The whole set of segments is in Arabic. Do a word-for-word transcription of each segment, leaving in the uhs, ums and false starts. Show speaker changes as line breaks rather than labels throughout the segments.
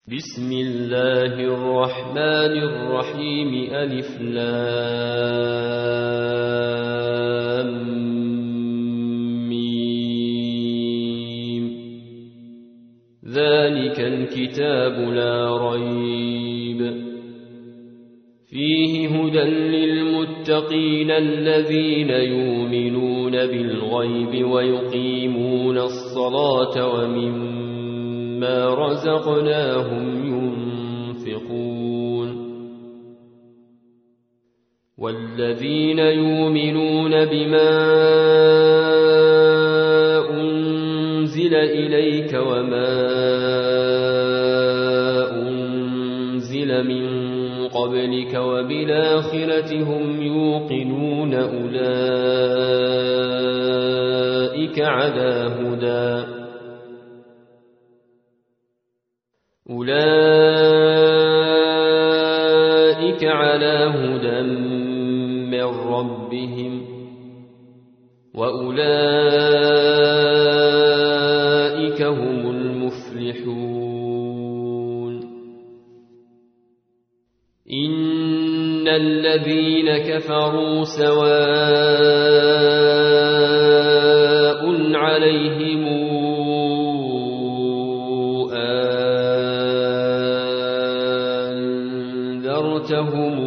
بسم الله الرحمن الرحيم ألف لام ميم ذلك الكتاب لا ريب فيه هدى للمتقين الذين يؤمنون بالغيب ويقيمون الصلاة ومما ما رزقناهم ينفقون والذين يؤمنون بما أنزل إليك وما أنزل من قبلك وبالآخرة هم يوقنون أولئك على هدى أولئك على هدى من ربهم وأولئك هم المفلحون إن الذين كفروا سواء عليهم أنذرتهم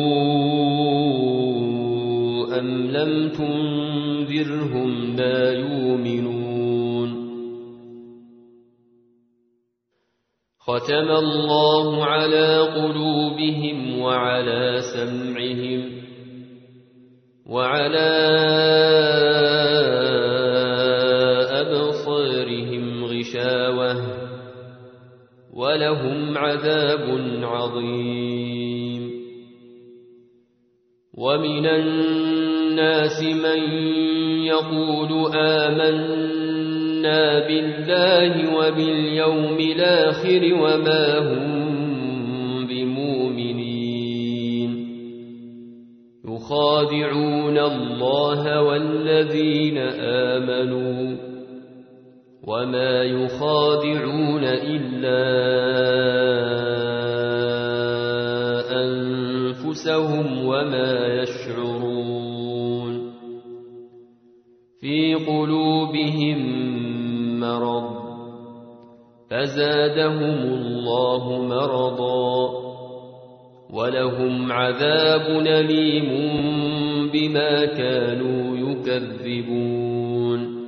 أم لم تنذرهم لا يؤمنون ختم الله على قلوبهم وعلى سمعهم وعلى أبصارهم غشاوة ولهم عذاب عظيم ومن الناس من يقول آمنا بالله وباليوم الآخر وما هم بمؤمنين يخادعون الله والذين آمنوا وما يخادعون إلا أنفسهم وما يشعرون في قلوبهم مرض فزادهم الله مرضا ولهم عذاب أليم بما كانوا يكذبون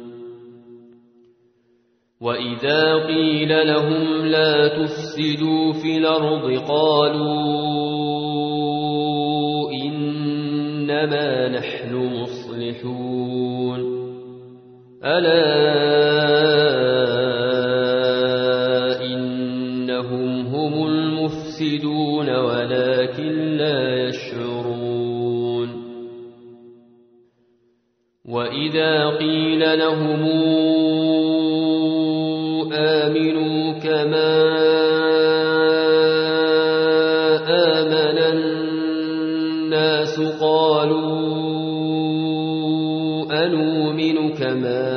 وإذا قيل لهم لا تفسدوا في الأرض قالوا إنما نحن مصلحون ألا إنهم هم المفسدون ولكن لا يشعرون وإذا قيل لهم آمنوا كما آمن الناس قالوا أنؤمن كما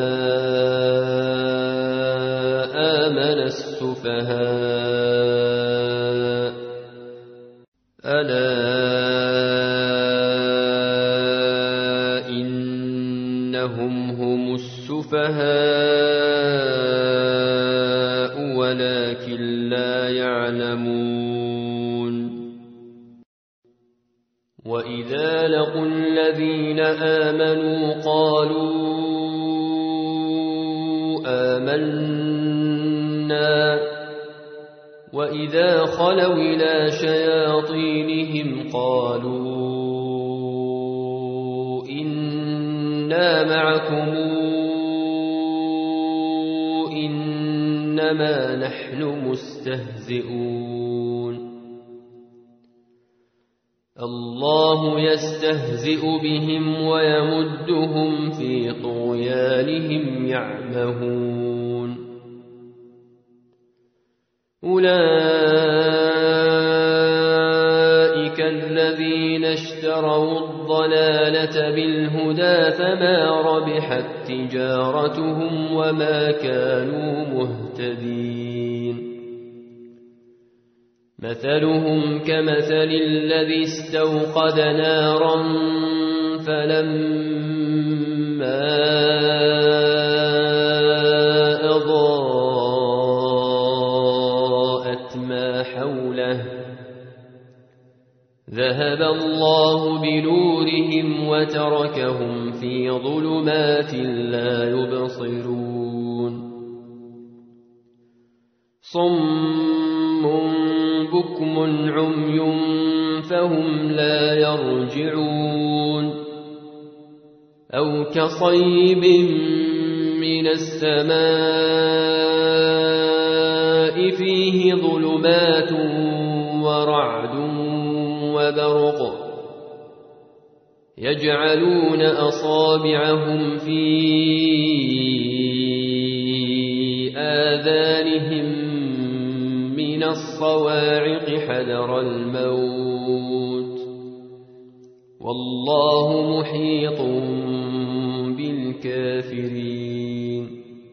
آمن السفهاء ألا إنهم هم السفهاء ولكن لا يعلمون وإذا لقوا الذين آمنوا قالوا آمنا وإذا خلوا إلى شياطينهم قالوا إنا معكم إنما نحن مستهزئون الله يستهزئ بهم ويمدهم في طغيانهم يعمهون أولئك الذين اشتروا الضلالة بالهدى فما ربحت تجارتهم وما كانوا مهتدين مثلهم كمثل الذي استوقد نارا فلما أضاءت ما حوله ذهب الله بنورهم وتركهم في ظلمات لا يبصرون صم بكم عمي فهم لا يرجعون أو كصيب من السماء فيه ظلمات ورعد وبرق يجعلون أصابعهم في آذانهم من الصواعق حذر الموت والله محيط بالكافرين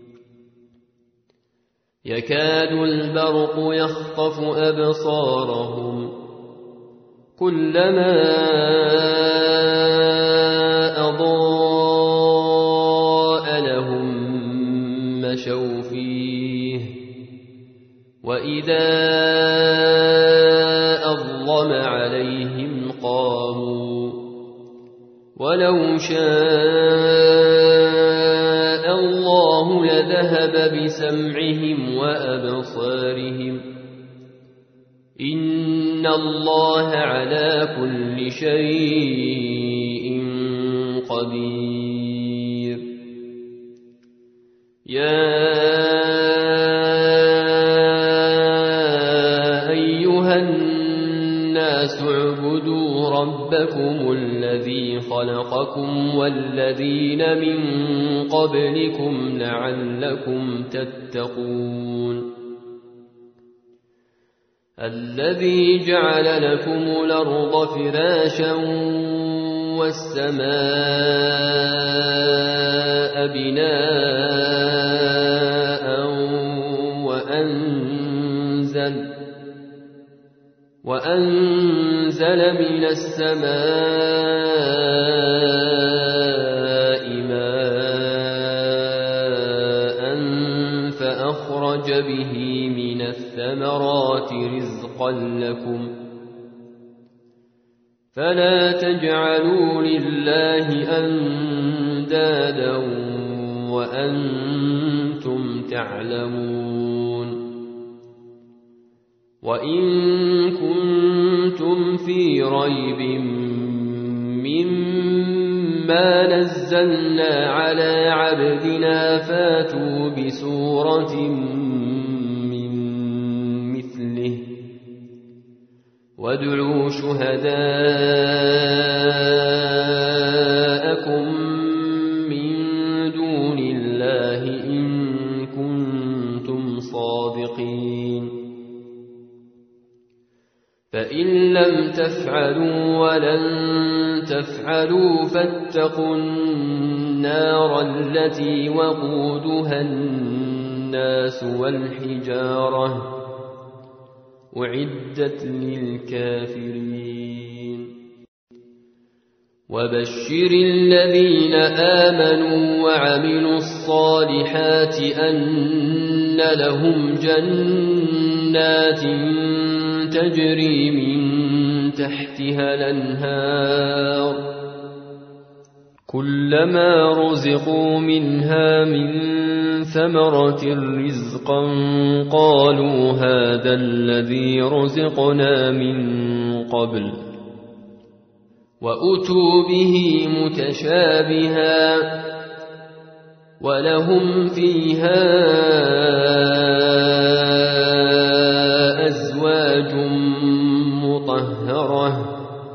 يكاد البرق يخطف أبصارهم كلما أضاء لهم مشوا فيه وإذا أظلم عليهم قاموا ولو شاء الله لذهب بسمعهم وأبصارهم إن الله على كل شيء قدير يا أيها الناس اعبدوا ربكم الذي خلقكم والذين من قبلكم لعلكم تتقون الذي جعل لكم الأرض فراشا والسماء بناء وأنزل, وأنزل من السماء ماء فأخرج به من الثمرات رزقا لكم فلا تجعلوا لله أندادا وأنتم تعلمون وإن كنتم في ريب مما نزلنا على عبدنا فاتوا بسورة وادعوا شهداءكم من دون الله إن كنتم صادقين فإن لم تفعلوا ولن تفعلوا فاتقوا النار التي وقودها الناس والحجارة أعدت للكافرين وبشر الذين آمنوا وعملوا الصالحات أن لهم جنات تجري من تحتها الأنهار كلما رزقوا منها من ثمرة رزقا قالوا هذا الذي رزقنا من قبل وأتوا به متشابها ولهم فيها أزواج مطهرة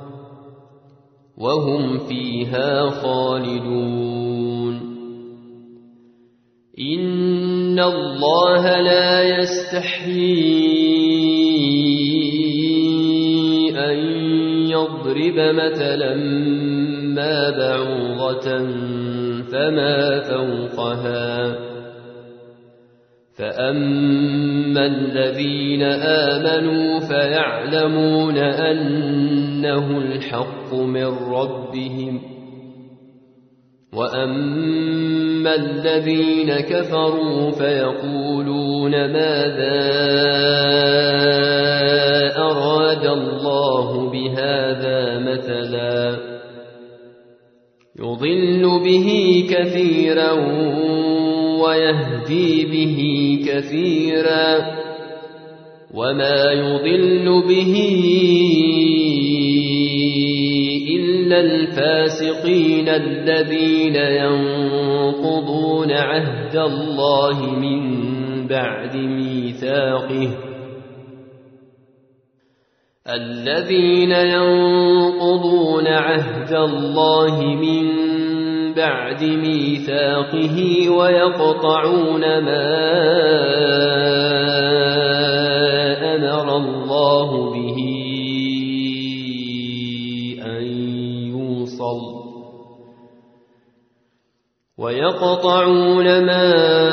وهم فيها خالدون إن الله لا يستحيي أن يضرب مثلا ما بعوضة فما فوقها فأما الذين آمنوا فيعلمون أنه الحق من ربهم وأما الذين كفروا فيقولون ماذا أراد الله بهذا مثلا يضل به كثيرا ويهدي به كثيرا وما يضل به إلا الفاسقين الذين ينقضون عهد الله من بعد ميثاقه الذين ينقضون عهد الله من بعد ميثاقه ويقطعون ما أمر الله به أن يوصل ويقطعون ما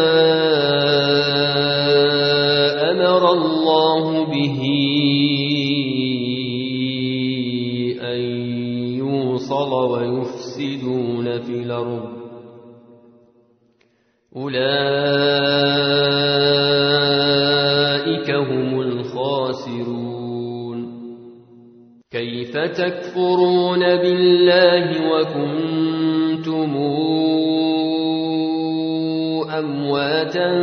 أمر الله به أن يوصل ويفسدون في الأرض أولئك هم الخاسرون كيف تكفرون بالله وكنتم أمواتا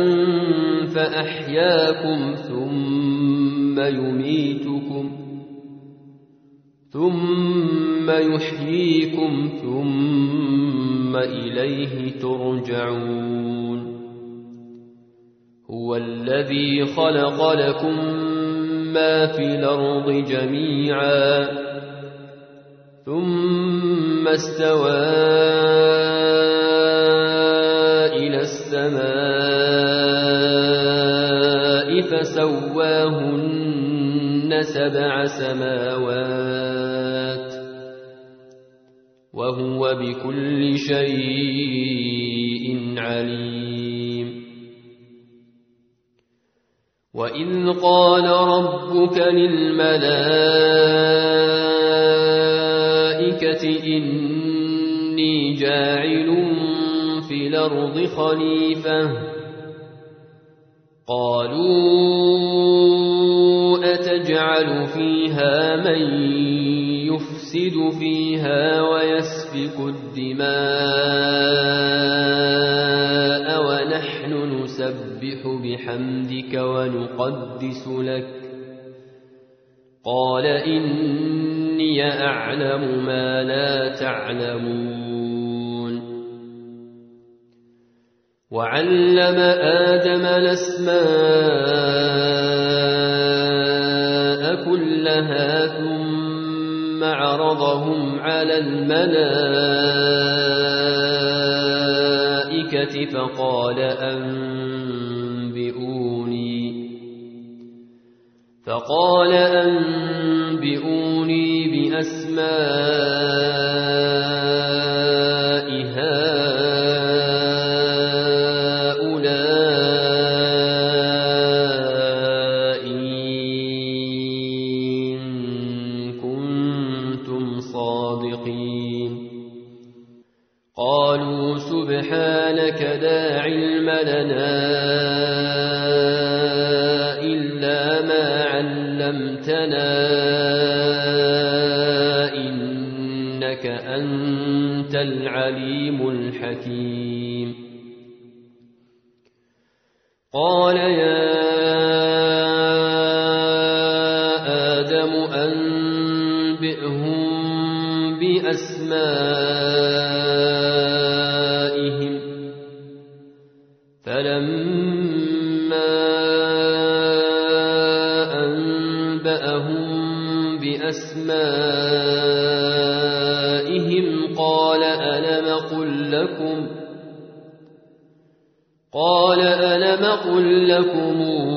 فأحياكم ثم يميتكم ثم يحييكم ثم إليه ترجعون هو الذي خلق لكم ما في الأرض جميعا ثم استوى إلى السماء فسواهن سبع سماوات وهو بكل شيء عليم وإذ قال ربك للملائكة إني جاعل في الأرض خليفة قالوا أتجعل فيها من يفسد فيها ويسفك الدماء ونحن نسبح بحمدك ونقدس لك قال إني أعلم ما لا تعلمون وعلم آدم الأسماء كلها ثم عرضهم على الملائكة فقال أنبئوني فقال أنبئوني بأسماء هؤلاء إن كنتم صادقين قالوا سبحانك لا علم لنا إلا ما علمتنا إنك أنت العليم الحكيم قال يا آدم أنبئهم بأسمائهم فلما أنبأهم بأسمائهم قال ألم قل لكم قال ألم قل لكم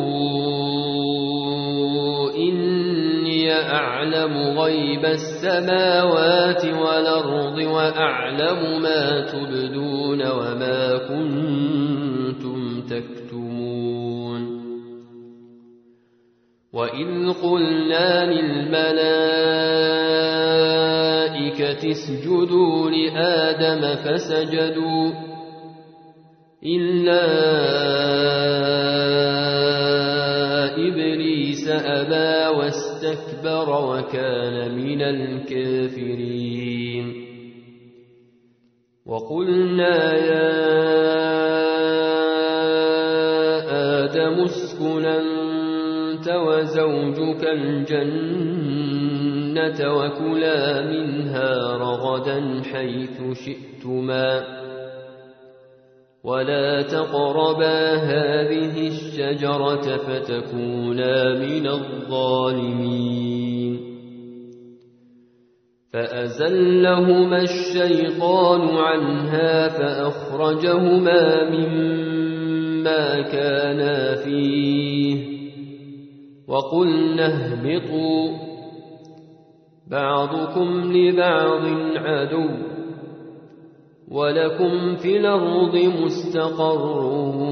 إني أعلم غيب السماوات والأرض وأعلم ما تبدون وما كنتم تكتمون وإذ قلنا للملائكة اسجدوا لآدم فسجدوا إلا إبليس أبى واستكبر وكان من الكافرين وقلنا يا آدم اسكن أنت وزوجك الجنة وكلا منها رغدا حيث شئتما ولا تقربا هذه الشجرة فتكونا من الظالمين فأزلهما الشيطان عنها فأخرجهما مما كانا فيه وقلنا اهبطوا بعضكم لبعض عدو ولكم في الأرض مستقر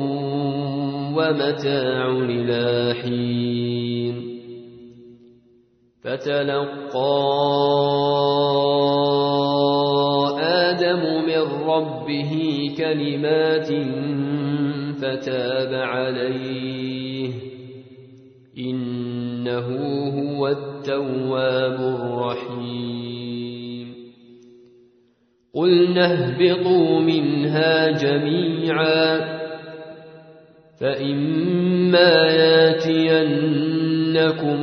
ومتاع إلى حين فتلقى آدم من ربه كلمات فتاب عليه إنه هو التواب الرحيم قلنا اهبطوا منها جميعا فإما ياتينكم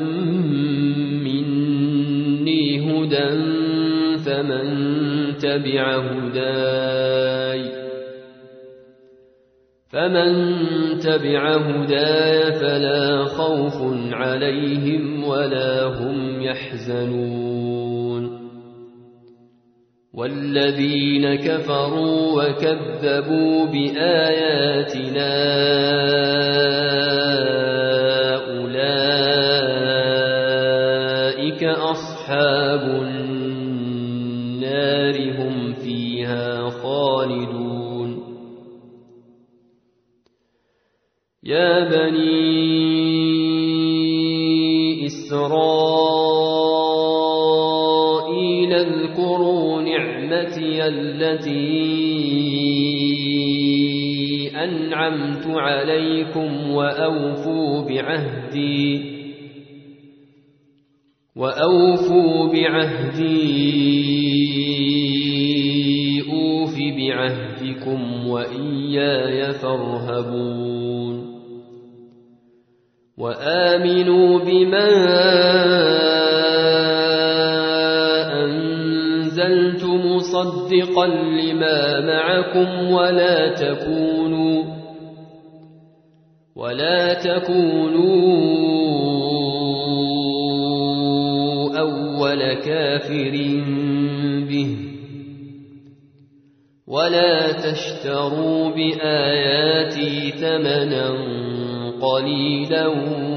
مني هدى فمن تبع هداي فمن تبع هداي فلا خوف عليهم ولا هم يحزنون والذين كفروا وكذبوا بآياتنا أولئك أصحاب النار هم فيها خالدون يا بني إسرائيل اذكروا نعمتي التي أنعمت عليكم وأوفوا بعهدي وأوفوا بعهدي أوف بعهدكم وإياي فارهبون وآمنوا بما أنزلت مصدقا لما معكم ولا تكونوا ولا تكونوا أول كافر به ولا تشتروا بآياتي ثمنا قليلا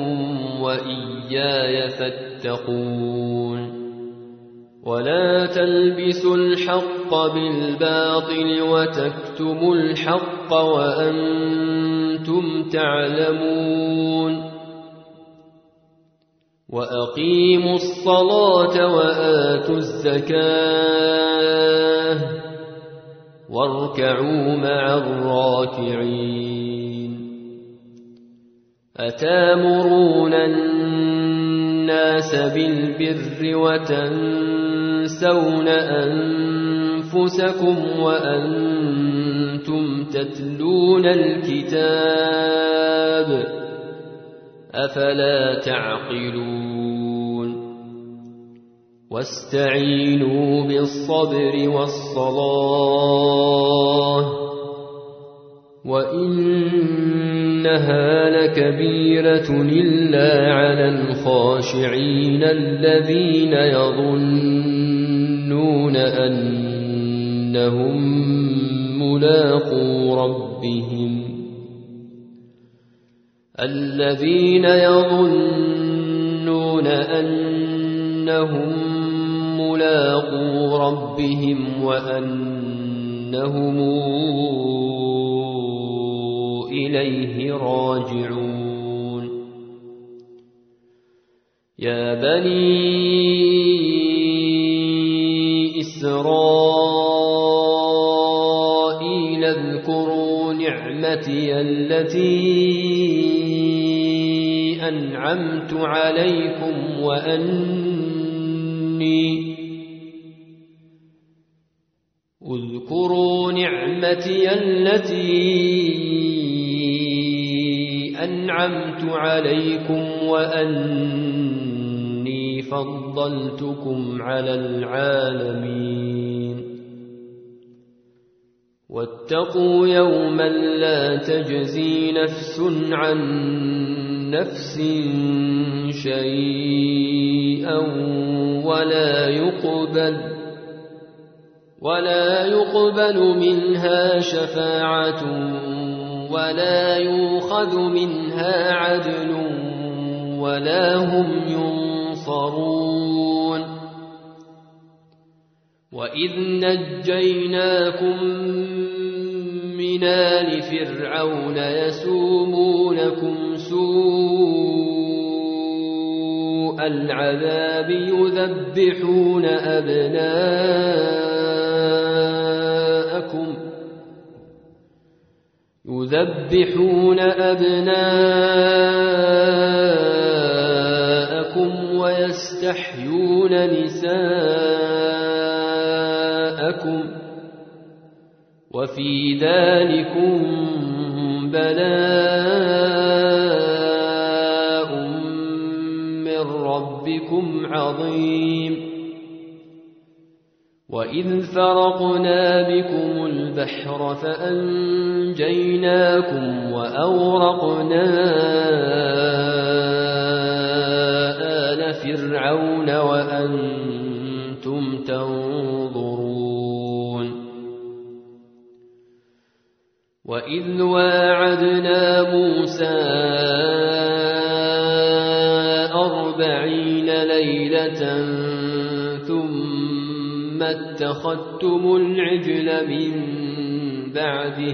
وإياي فاتقون ولا تلبسوا الحق بالباطل وتكتموا الحق وأنتم تعلمون وأقيموا الصلاة وآتوا الزكاة واركعوا مع الراكعين أتامرون الناس بالبر وتنسون أنفسكم وأنتم تتلون الكتاب أفلا تعقلون واستعينوا بالصبر والصلاة وإنها لكبيرة إلا على الخاشعين الذين يظنون أنهم ملاقو ربهم الذين يظنون أنهم ملاقو ربهم وأنهم إليه راجعون يا بني إسرائيل اذكروا نعمتي التي أنعمت عليكم وأني اذكروا نعمتي التي أنعمت عليكم وأني فضلتكم على العالمين واتقوا يوما لا تجزي نفس عن نفس شيئا ولا يقبل ولا يقبل منها شفاعة ولا يؤخذ منها عدل ولا هم ينصرون وإذ نجيناكم من آل فرعون يسومونكم سوء العذاب يذبحون أبناءكم يذبحون أبناءكم ويستحيون نساءكم وفي ذلكم بلاء من ربكم عظيم وإذ فرقنا بكم البحر فأنجيناكم وأورقنا آل فرعون وأنتم تنظرون وإذ واعدنا موسى أربعين ليلة ثم اتخذتم العجل من بعده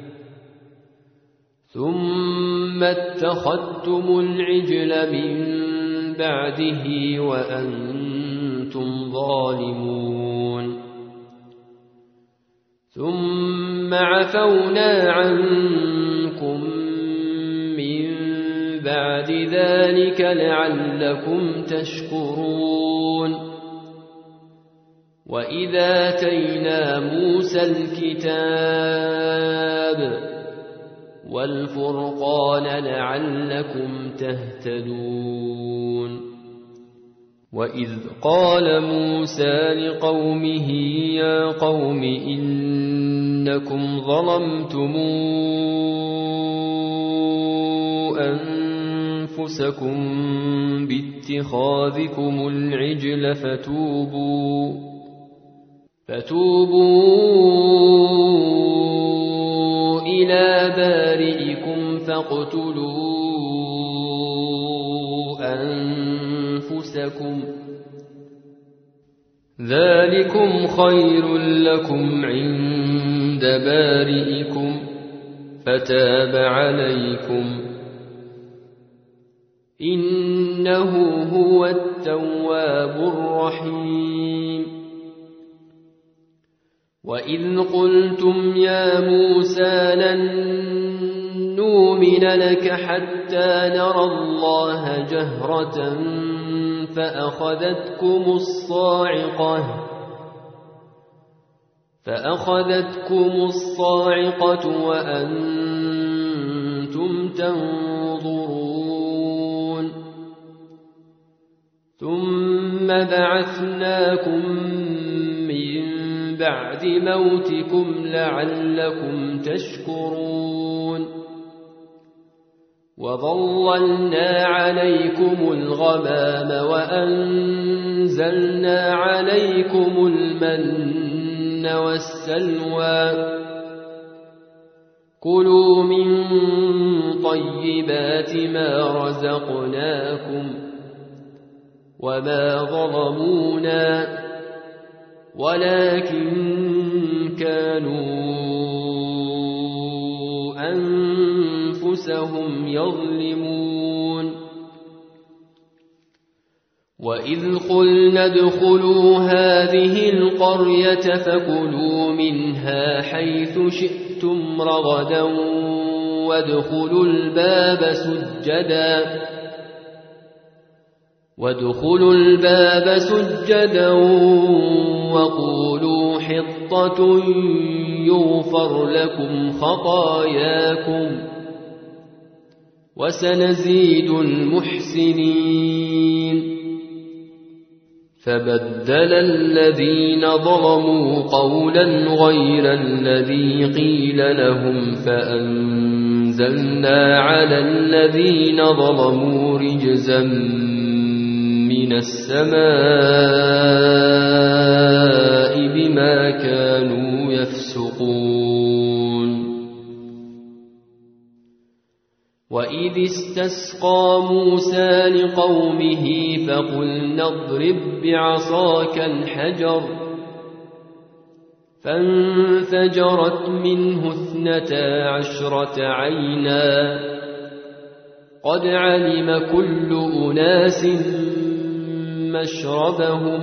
ثم اتخذتم العجل من بعده وأنتم ظالمون ثم عفونا عنكم من بعد ذلك لعلكم تشكرون وإذا آتينا موسى الكتاب والفرقان لعلكم تهتدون وإذ قال موسى لقومه يا قوم إنكم ظلمتم أنفسكم باتخاذكم العجل فتوبوا فتوبوا إلى بارئكم فاقتلوا أنفسكم ذلكم خير لكم عند بارئكم فتاب عليكم إنه هو التواب الرحيم وإذ قلتم يا موسى لن نؤمن لك حتى نرى الله جهرة فأخذتكم الصاعقة فأخذتكم الصاعقة وأنتم تنظرون ثم بعثناكم من بعد موتكم لعلكم تشكرون وظللنا عليكم الغمام وأنزلنا عليكم المن والسلوى كلوا من طيبات ما رزقناكم وما ظلمونا ولكن كانوا أنفسهم يظلمون وإذ قلنا ادخلوا هذه القرية فكلوا منها حيث شئتم رغدا وادخلوا الباب سجدا وادخلوا الباب سجدا وقولوا حطة يغفر لكم خطاياكم وسنزيد المحسنين. فبدل الذين ظلموا قولا غير الذي قيل لهم فأنزلنا على الذين ظلموا رجزا من السماء بما كانوا يفسقون. وإذ استسقى موسى لقومه فقلنا اضرب بعصاك الحجر فانفجرت منه اثنتا عشرة عينا قد علم كل أناس مشربهم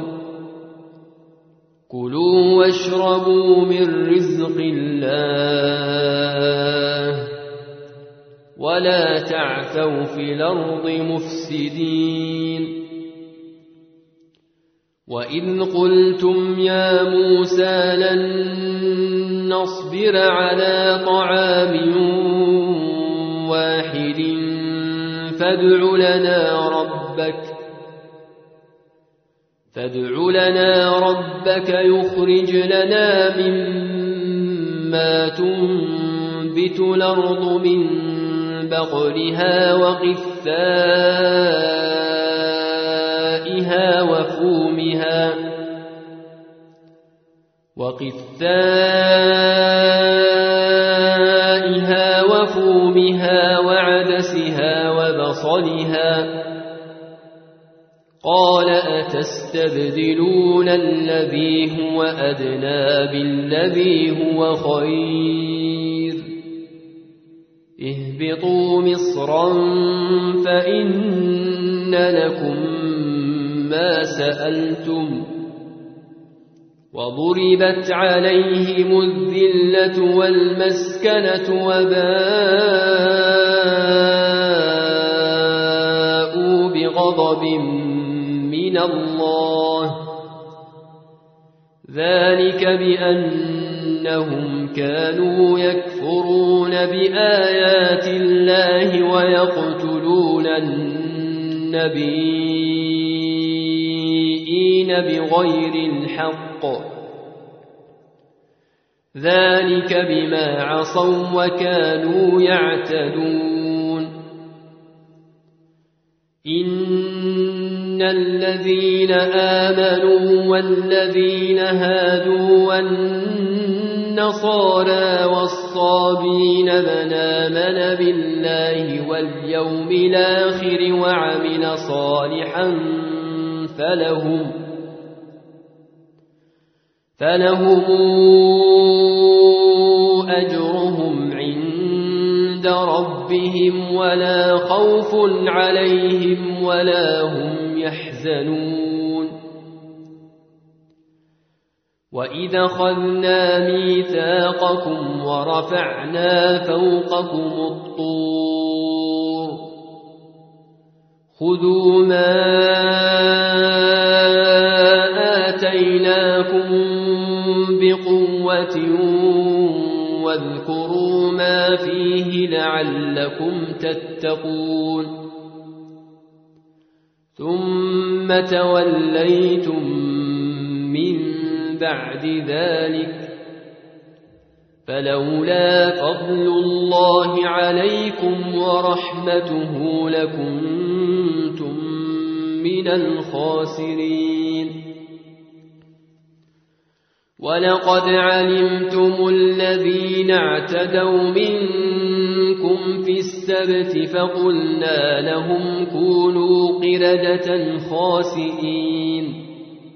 كلوا واشربوا من رزق الله ولا تعثوا في الأرض مفسدين. وإذ قلتم يا موسى لن نصبر على طعام واحد فادع لنا ربك فادع لنا ربك يخرج لنا مما تنبت الأرض من بقلها وقثائها وفومها وقثائها وفومها وعدسها وبصلها قال أتستبدلون الذي هو أدنى بالذي هو خير اهبطوا مصرا فإن لكم ما سألتم وضربت عليهم الذلة والمسكنة وباءوا بغضب من الله ذلك بأنهم كانوا يكفرون بآيات الله ويقتلون النبيين بغير الحق ذلك بما عصوا وكانوا يعتدون. إن الذين آمنوا والذين هادوا والنصارى والصابين من آمن بالله واليوم الآخر وعمل صالحا فلهم فلهم أجرهم عند ربهم ولا خوف عليهم ولا هم يحزنون. وإذا أخذنا ميثاقكم ورفعنا فوقكم الطور خذوا ما آتيناكم بقوة واذكروا ما فيه لعلكم تتقون. ثم توليتم من بعد ذلك فلولا فضل الله عليكم ورحمته لكنتم من الخاسرين. ولقد علمتم الذين اعتدوا منكم في السبت فقلنا لهم كونوا قردة خاسئين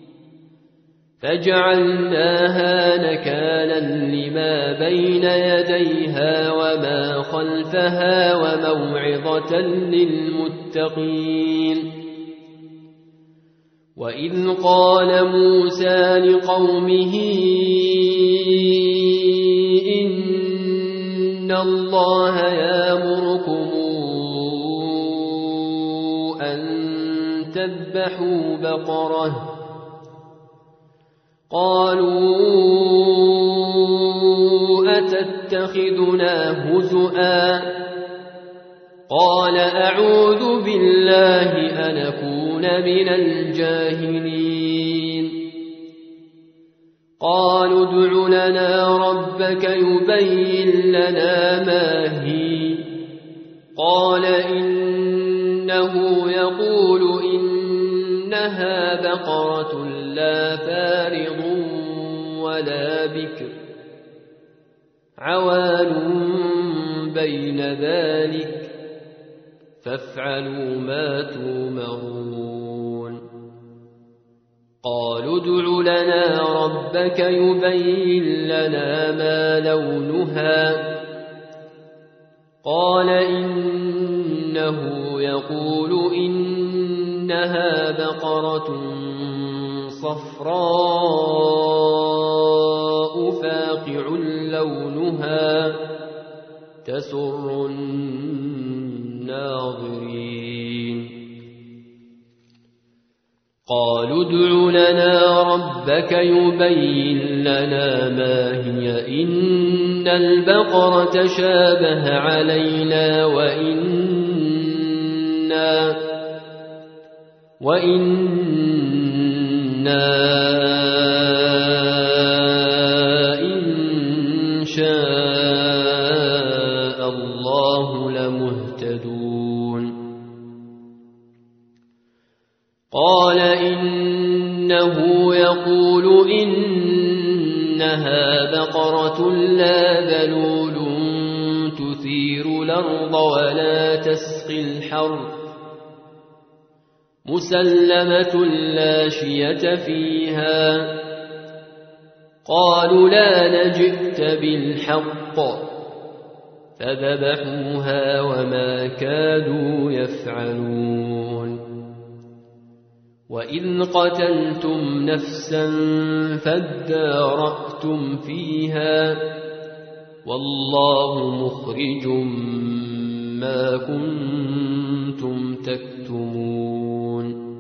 فجعلناها نكالا لما بين يديها وما خلفها وموعظة للمتقين. وإذ قال موسى لقومه إن الله يأمركم أن تذبحوا بقرة قالوا أتتخذنا هزؤا قال أعوذ بالله أن أكون من الجاهلين قالوا ادع لنا ربك يبين لنا ما هي قال إنه يقول إنها بقرة لا فارض ولا بكر عوان بين ذلك فافعلوا ما تؤمرون قالوا ادع لنا ربك يبين لنا ما لونها قال إنه يقول إنها بقرة صفراء فاقع لونها تسر الناظرين قالوا ادع لنا ربك يبين لنا ما هي إن البقرة شابه علينا وإنا وإنا إن شاء الله لمهتدون قال إنه يقول إنها بقرة لا ذلول تثير الأرض ولا تسقي الحرث مسلمة لا شية فيها قالوا لا نجئت بالحق فذبحوها وما كادوا يفعلون وإذ قتلتم نفسا فادارأتم فيها والله مخرج ما كنتم تكتمون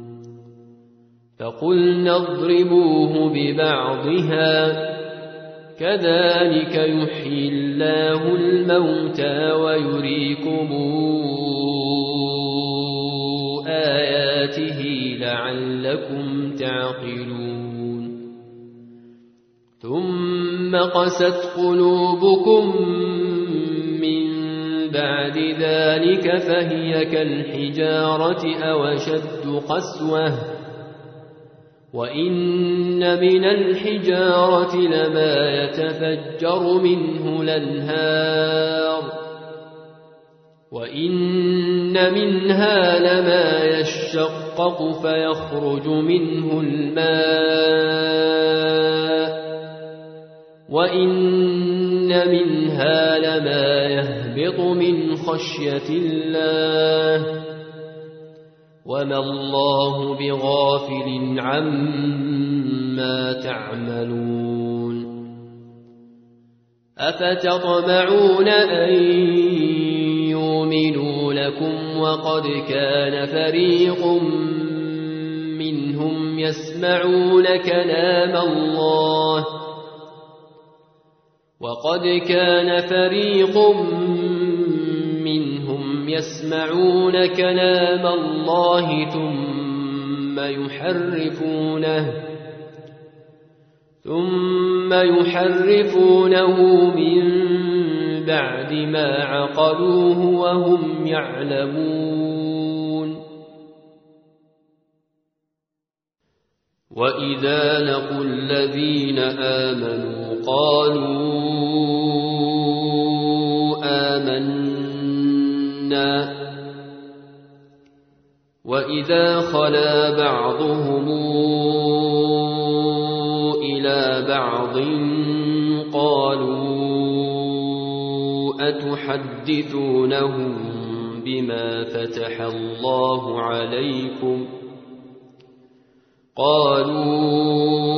فقلنا اضربوه ببعضها كذلك يحيي الله الموتى ويريكم آياته لعلكم تعقلون ثم قست قلوبكم من بعد ذلك فهي كالحجارة أو أشد قسوة وإن من الحجارة لما يتفجر منه الأنهار وإن منها لما يشقق فيخرج منه الماء وإن منها لما يهبط من خشية الله وما الله بغافل عما تعملون أفتطمعون أن يؤمنوا لكم وقد كان فريق منهم يسمعون كلام الله وقد كان فريق منهم يسمعون كلام الله ثم يحرفونه ثم يحرفونه من بعد ما عقلوه وهم يعلمون وإذا لقوا الذين آمنوا قالوا آمنا وإذا خلا بعضهم إلى بعض قالوا أتحدثونهم بما فتح الله عليكم قالوا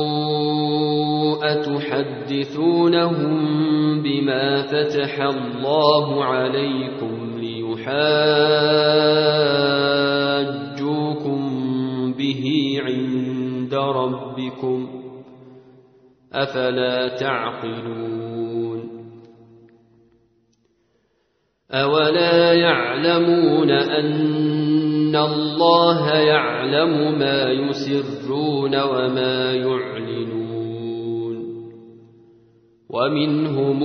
أتحدثونهم بما فتح الله عليكم ليحاجوكم به عند ربكم أفلا تعقلون أولا يعلمون أن الله يعلم ما يسرون وما يعلنون ومنهم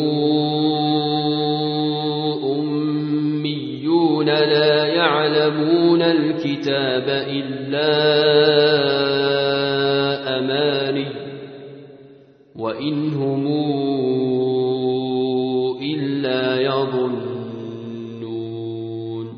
أميون لا يعلمون الكتاب إلا أماني وإن هم إلا يظنون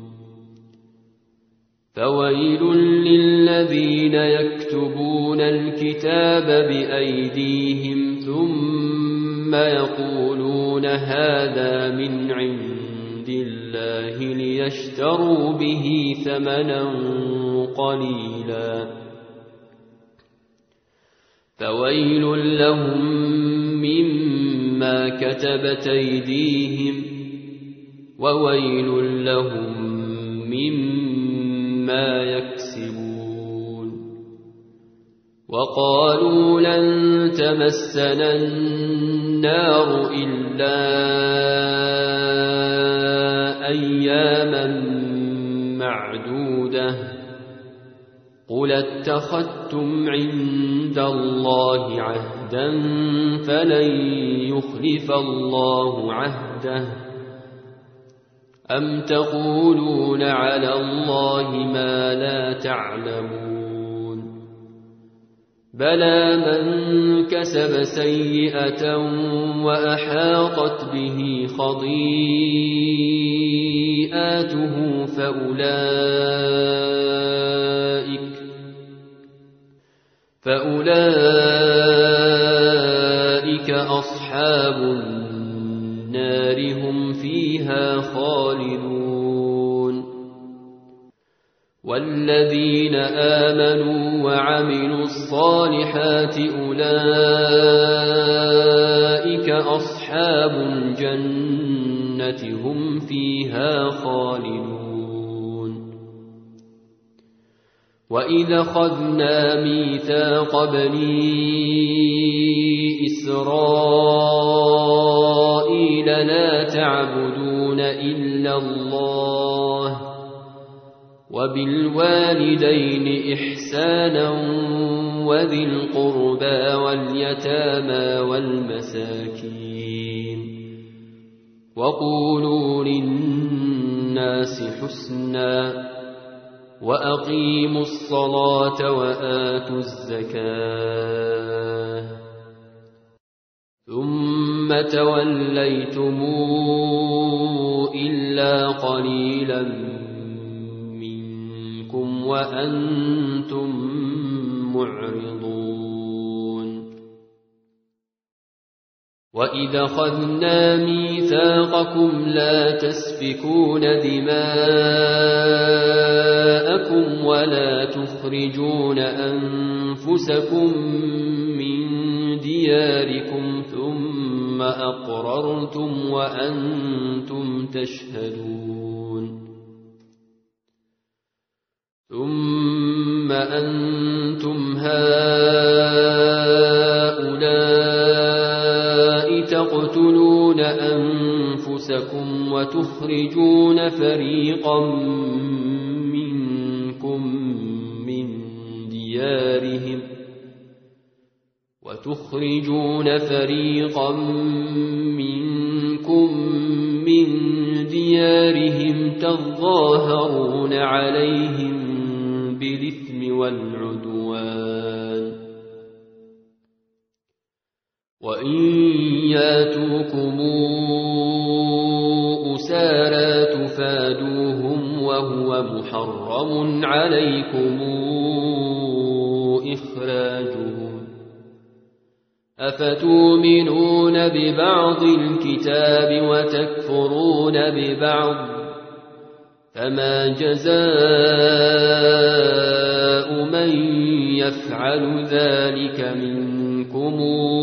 فويل للذين يكتبون الكتاب بأيديهم ثم يقولون هذا من عند الله ليشتروا به ثمنا قليلا فويل لهم مما كتبت أيديهم وويل لهم مما يكسبون وقالوا لن تمسنا النار إلا أياما معدودة قل اتخذتم عند الله عهدا فلن يخلف الله عهده أم تقولون على الله ما لا تعلمون بلى من كسب سيئة وأحاطت به خطيئاته فأولئك فأولئك أصحاب النار هم فيها خالدون والذين آمنوا وعملوا الصالحات أولئك أصحاب الجنة هم فيها خالدون وإذا أخذنا ميثاق بني إسرائيل لا تعبدون إلا الله وبالوالدين إحسانا وذي القربى واليتامى والمساكين وقولوا للناس حسنا وأقيموا الصلاة وآتوا الزكاة ثم توليتم إلا قليلا منكم وأنتم معرضون وإذا أخذنا ميثاقكم لا تسفكون دماءكم ولا تخرجون أنفسكم من دياركم ثم أقررتم وأنتم تشهدون ثم أنتم هؤلاء تقتلون أنفسكم وتخرجون فريقا منكم من ديارهم وتخرجون فريقا منكم من ديارهم تظاهرون عليهم بالإثم والعدوان وإن ياتوكم أسارى تفادوهم وهو محرم عليكم إخراجهم أفتؤمنون ببعض الكتاب وتكفرون ببعض فما جزاء من يفعل ذلك منكم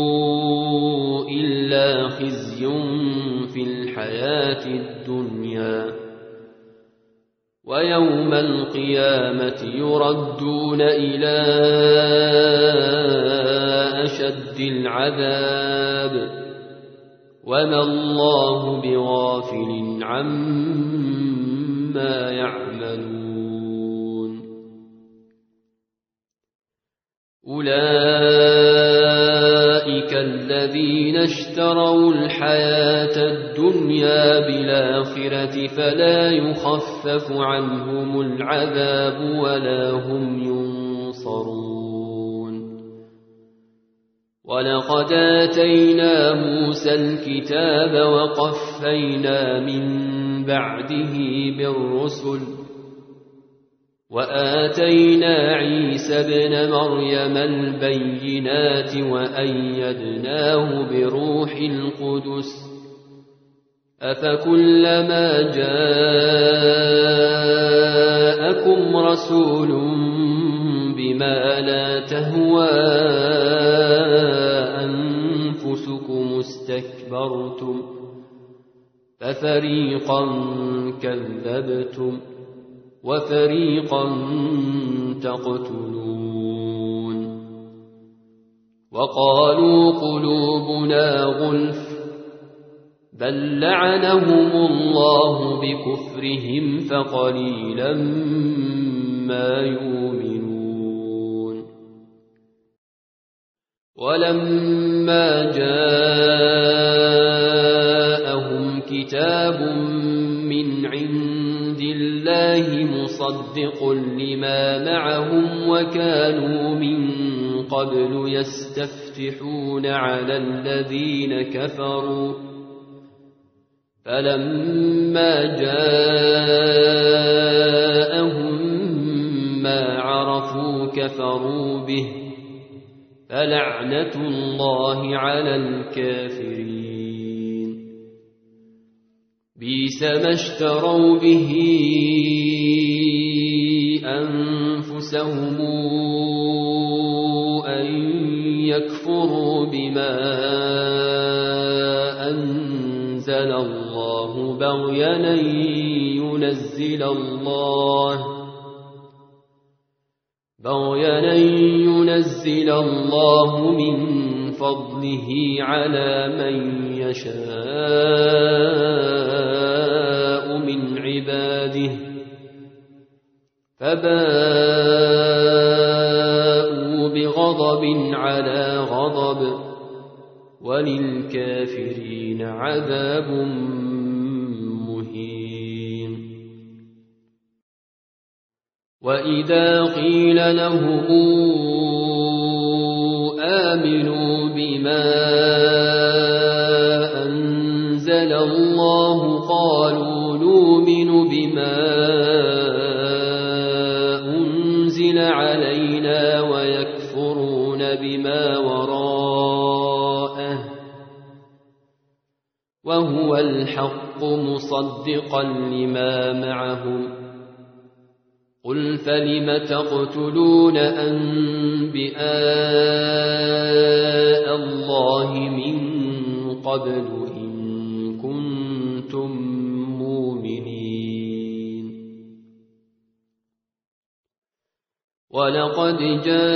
إلا خزي في الحياة الدنيا ويوم القيامة يردون إلى أشد العذاب وما الله بغافل عما يعملون أولئك الذين اشتروا الحياة الدنيا بالآخرة فلا يخفف عنهم العذاب ولا هم ينصرون ولقد آتينا موسى الكتاب وقفينا من بعده بالرسل وآتينا عيسى ابن مريم البينات وأيدناه بروح القدس أفكلما جاءكم رسول بما لا تهوى أنفسكم استكبرتم ففريقا كذبتم وفريقا تقتلون وقالوا قلوبنا غلف بل لعنهم الله بكفرهم فقليلا ما يؤمنون ولما جاءهم كتاب من عند الله مصدق لما معهم وكانوا من قبل يستفتحون على الذين كفروا فلما جاءهم ما عرفوا كفروا به فلعنة الله على الكافرين بئس ما اشتروا به أنفسهم أن يكفروا بما أنزل الله بغيا أن ينزل الله بغيا أن ينزل الله من فضله على من يشاء من عباده فباءوا بغضب على غضب وللكافرين عذاب مهين وإذا قيل لهم آمنوا بما أنزل الله قالوا نؤمن بما أنزل علينا ويكفرون بما وراءه وهو الحق مصدقا لما معهم قل فلم تقتلون أنبياء الله من قبل إن كنتم مؤمنين ولقد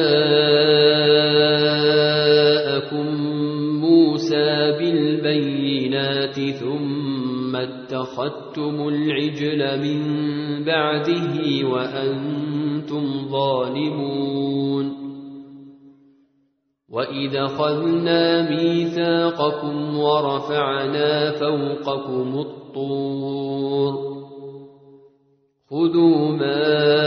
جاءكم موسى بالبينات ثم اتخذتم العجل من بعده وأنتم ظالمون وإذا أخذنا ميثاقكم ورفعنا فوقكم الطور خذوا ما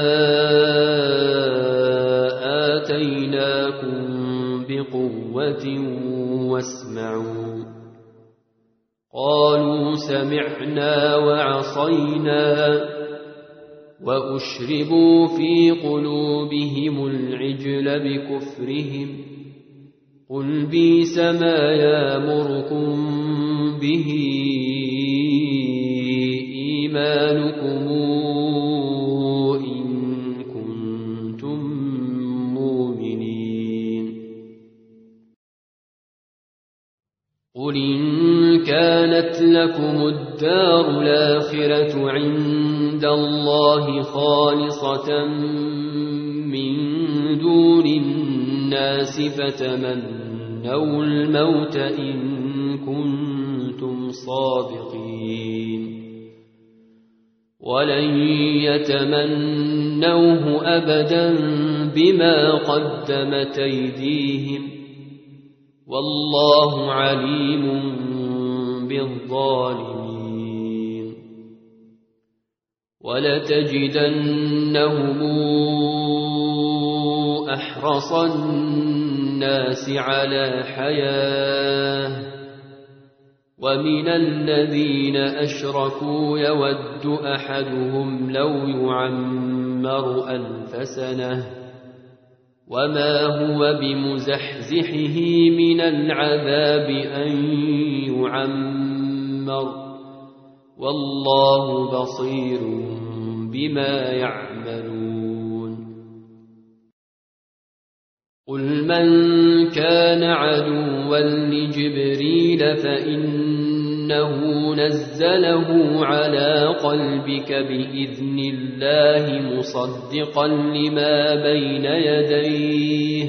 آتيناكم بقوة واسمعوا قالوا سمعنا وعصينا وأشربوا في قلوبهم العجل بكفرهم قل بئس ما يأمركم به إيمانكم إن كنتم قل إن كانت لكم الدار الآخرة عند الله خالصة من دون الناس فتمنوا الموت إن كنتم صادقين ولن يتمنوه أبدا بما قدمت أيديهم والله عليم بالظالمين ولتجدنهم أحرص الناس على حياة ومن الذين أشركوا يود أحدهم لو يعمر ألف سنة وما هو بمزحزحه من العذاب أن يعمر والله بصير بما يعملون قل من كان عدوا لجبريل فإنه نزله على قلبك بإذن الله مصدقا لما بين يديه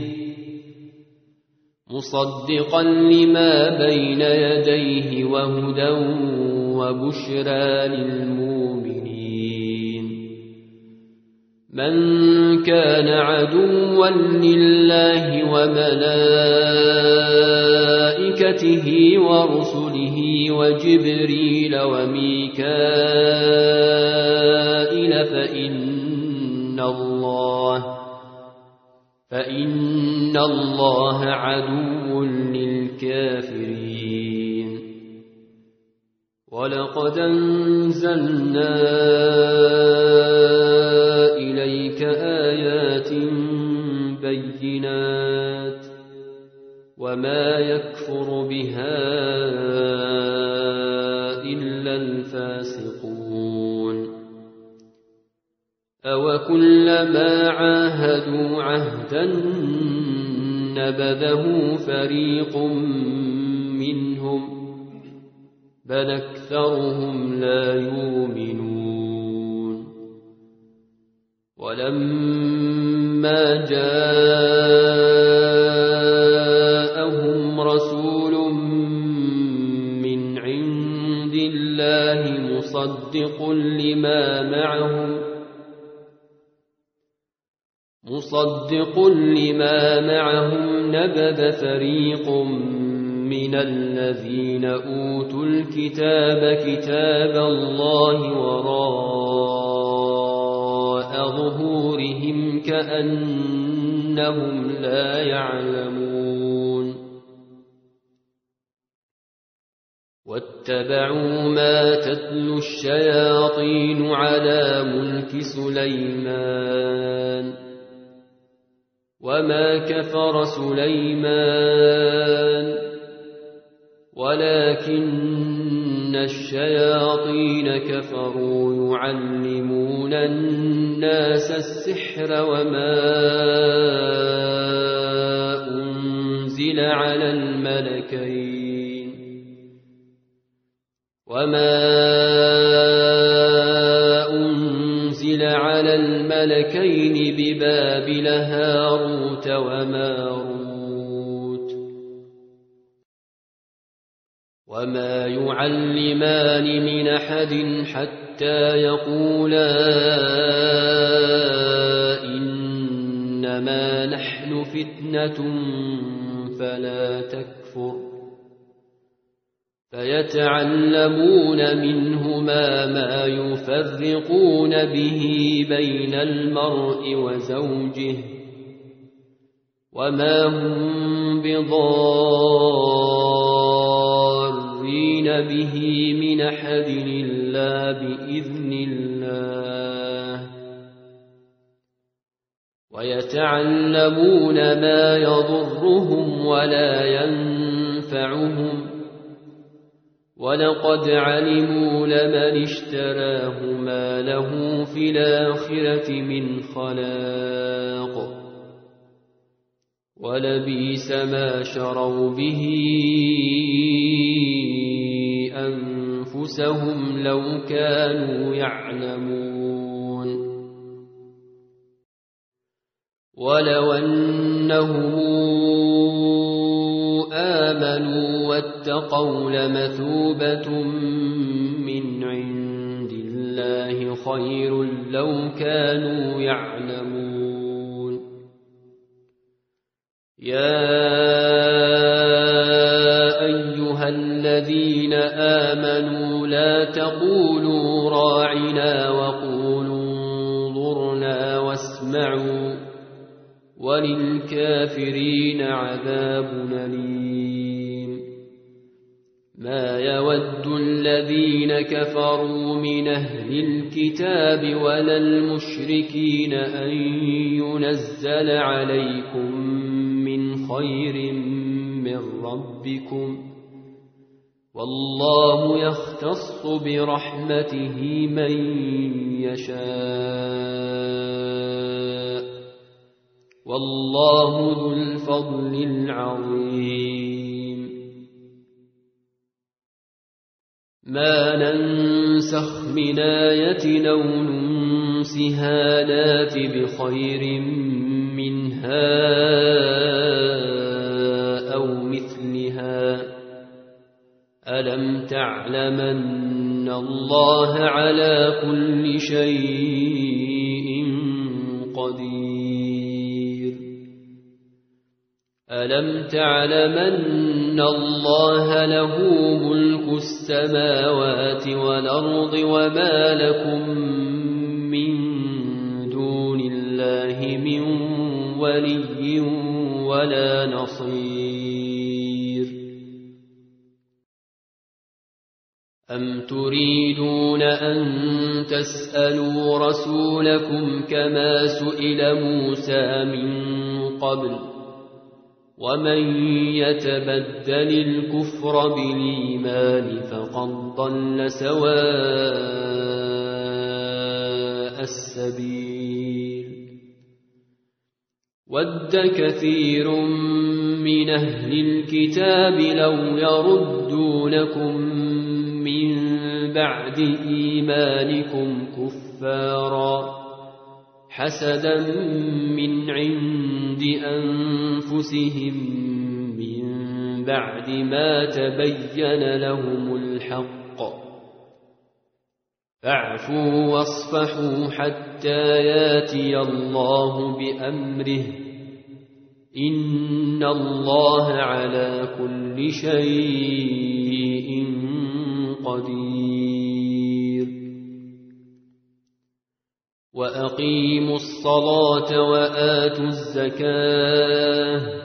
مصدقا لما بين يديه وهدى وبشرى للمؤمنين من كان عدوا لله وملائكته ورسله وجبريل وميكائيل فإن الله فإن الله عدو للكافرين ولقد أنزلنا إليك آيات بينات وما يكفر بها إلا الفاسقون أوكلما عاهدوا عهدا نبذه فريق منهم بل أكثرهم لا يؤمنون ولما جاءهم رسول من عند الله مصدق لما معهم مصدق لما معهم نبذ فريق من الذين أوتوا الكتاب كتاب الله وراء ظهورهم كأنهم لا يعلمون واتبعوا ما تتلو الشياطين على ملك سليمان وما كفر سليمان ولكن الشياطين كفروا يعلمون الناس السحر وما أنزل على الملكين وما أنزل على الملكين ببابل هاروت وماروت وما يعلمان من أحد حتى يقولا إنما نحن فتنة فلا تكفر فيتعلمون منهما ما يفرقون به بين المرء وزوجه وما هم بضارين به من أحد إلا بإذن الله ويتعلمون ما يضرهم ولا ينفعهم ولقد علموا لمن اشتراه ما له في الآخرة من خلاق ولبئس ما شروا به أنفسهم لو كانوا يعلمون ولو أنهم آمنوا واتقوا لمثوبة من عند الله خير لو كانوا يعلمون يا أيها الذين آمنوا لا تقولوا راعنا وقولوا انظرنا واسمعوا وللكافرين عذاب أليم ما يود الذين كفروا من أهل الكتاب ولا المشركين أن ينزل عليكم من خير من ربكم والله يختص برحمته من يشاء والله ذو الفضل العظيم ما ننسخ من آية أو ننسها نات بخير منها أو مثلها ألم تعلمن الله على كل شيء قدير ألم تعلمن الله له ملك السماوات والأرض وما لكم من دون الله من ولي ولا نصير أم تريدون أن تسألوا رسولكم كما سئل موسى من قبل ومن يتبدل الكفر بالإيمان فقد ضل سواء السبيل ود كثير من أهل الكتاب لو يردونكم من بعد إيمانكم كفارا حسدا من عند أنفسهم من بعد ما تبين لهم الحق فاعفوا واصفحوا حتى ياتي الله بأمره إن الله على كل شيء قدير وأقيموا الصلاة وآتوا الزكاة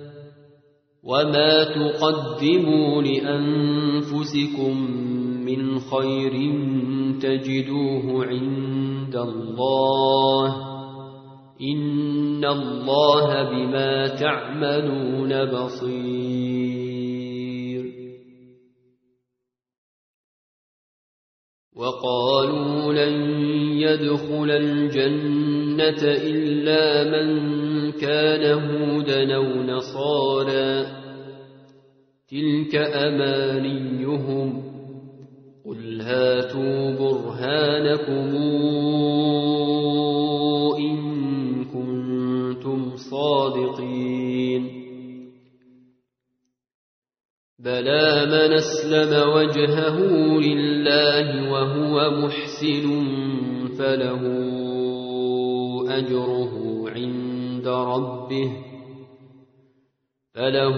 وما تقدموا لأنفسكم من خير تجدوه عند الله إن الله بما تعملون بصير وقالوا لن يدخل الجنة إلا من كان هودا أو نصارى تلك أمانيهم قل هاتوا برهانكم إن كنتم صادقين بلى من أسلم وجهه لله وهو محسن فله أجره عند ربه فله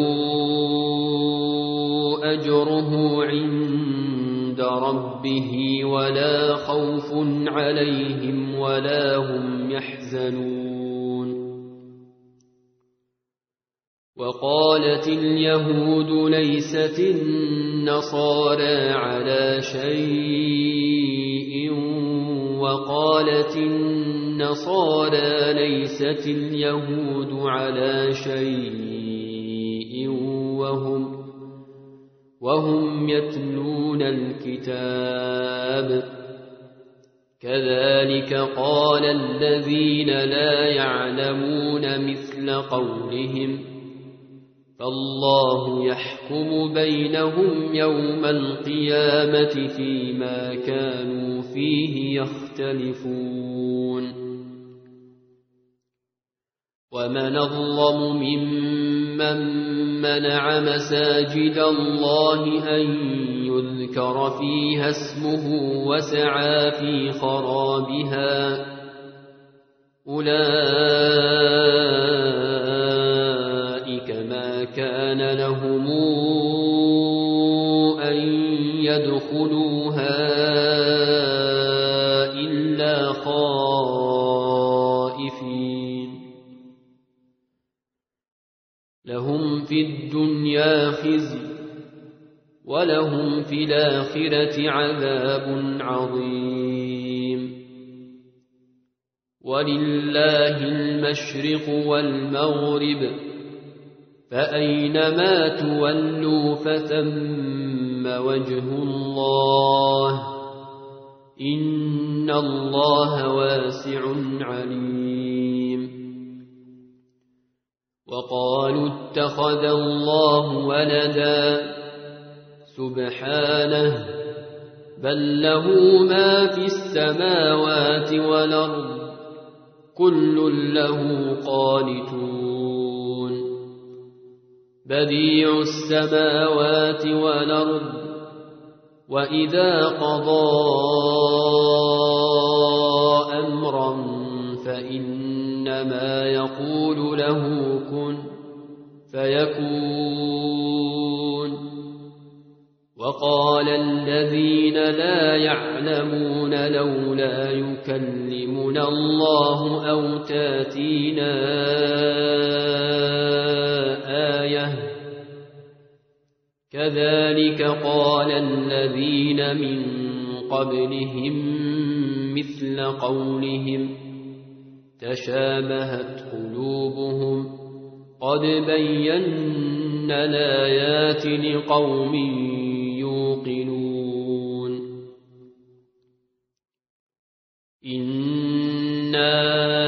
أجره عند ربه ولا خوف عليهم ولا هم يحزنون وقالت اليهود ليست النصارى على شيء وقالت النصارى ليست اليهود على شيء وهم وهم يتلون الكتاب كذلك قال الذين لا يعلمون مثل قولهم فالله يحكم بينهم يوم القيامة فيما كانوا فيه يختلفون ومن أظلم ممن منع مساجد الله أن يذكر فيها اسمه وسعى في خرابها أولئك ما كان لهم أن يدخلوها إلا خائفين لهم في الدنيا خزي ولهم في الآخرة عذاب عظيم ولله المشرق والمغرب فأينما تولوا فثم وجه الله إن الله واسع عليم وقالوا اتخذ الله ولدا سبحانه بل له ما في السماوات والأرض كل له قانتون بديع السماوات والأرض وإذا قضى أمرا فإنما يقول له كن فيكون وقال الذين لا يعلمون لولا يكلمنا الله أو تاتينا آية كذلك قال الذين من قبلهم مثل قولهم تشابهت قلوبهم قد بينا الآيات لقوم يوقنون إنا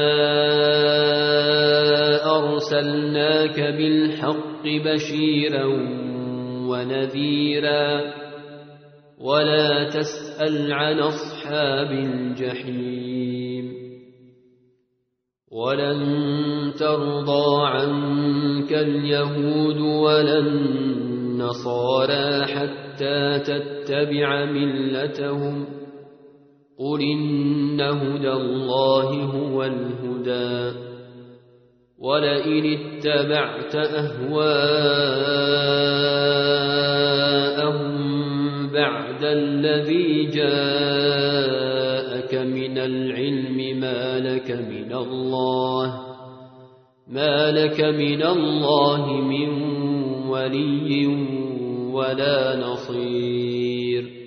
أرسلناك بالحق بشيرا ونذيرا ولا تسأل عن أصحاب الجحيم ولن ترضى عنك اليهود ولا النصارى حتى تتبع ملتهم قل إن هدى الله هو الهدى ولئن اتبعت أهواءهم بعد الذي جاءك من العلم ما لك من الله ما لك من الله من ولي ولا نصير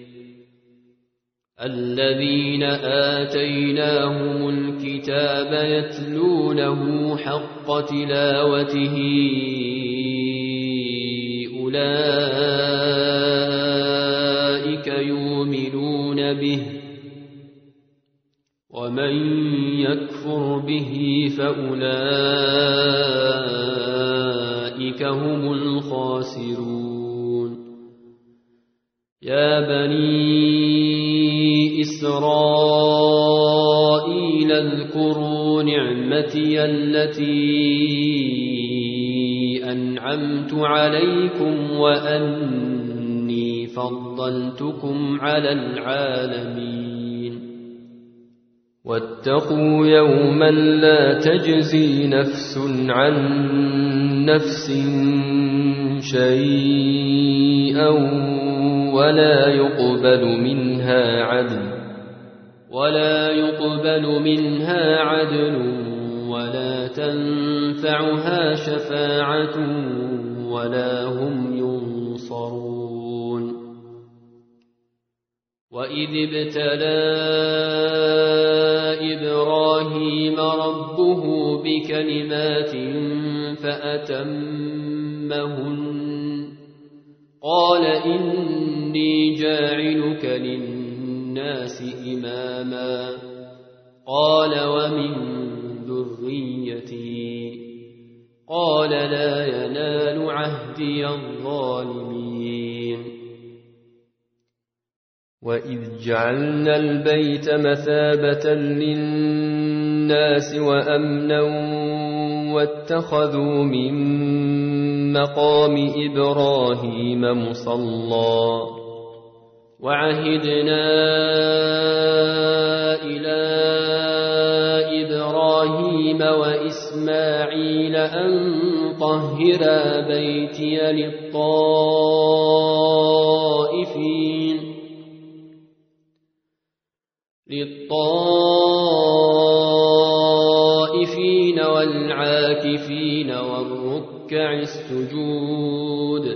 الذين آتيناهم الكتاب يتلونه حق تلاوته أولئك يؤمنون به ومن يكفر به فأولئك هم الخاسرون يا بني إسرائيل اذكروا نعمتي التي أنعمت عليكم وأني فضلتكم على العالمين واتقوا يوما لا تجزي نفس عن نفس شيئا ولا يقبل منها عدل ولا يقبل منها عدل ولا تنفعها شفاعة ولا هم ينصرون وإذ ابتلى إبراهيم ربه بكلمات فأتمهن قال إني جاعلك للناس إماما قال ومن ذريتي قال لا ينال عهدي الظالمين وإذ جعلنا البيت مثابة للناس وأمنا واتخذوا من مقام إبراهيم مصلى وعهدنا إلى إبراهيم وإسماعيل أن طهرا بيتي للطائفين للطائفين والعاكفين والركع السجود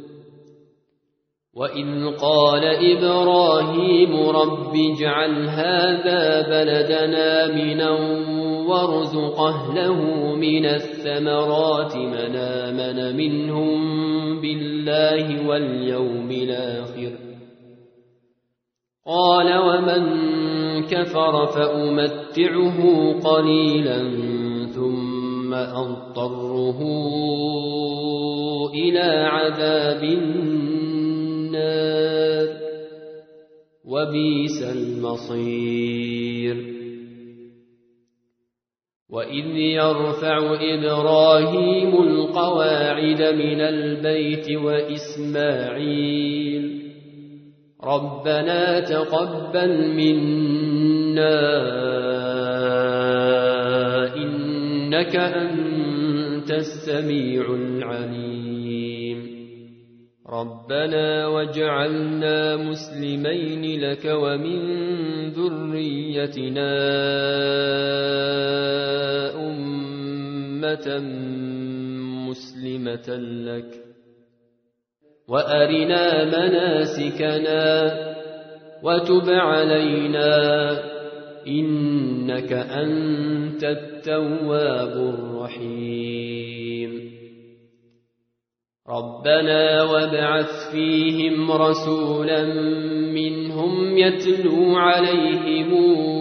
وإذ قال إبراهيم رب اجعل هذا بلدنا آمنا وارزق أهله من الثمرات من آمن منهم بالله واليوم الآخر قال ومن كفر فأمتعه قليلا ثم أضطره إلى عذاب النار وبئس المصير وإذ يرفع إبراهيم القواعد من البيت وإسماعيل ربنا تقبل منا إنك أنت السميع العليم ربنا واجعلنا مسلمين لك ومن ذريتنا أمة مسلمة لك وأرنا مناسكنا وتب علينا إنك أنت التواب الرحيم ربنا وابعث فيهم رسولا منهم يتلو عليهم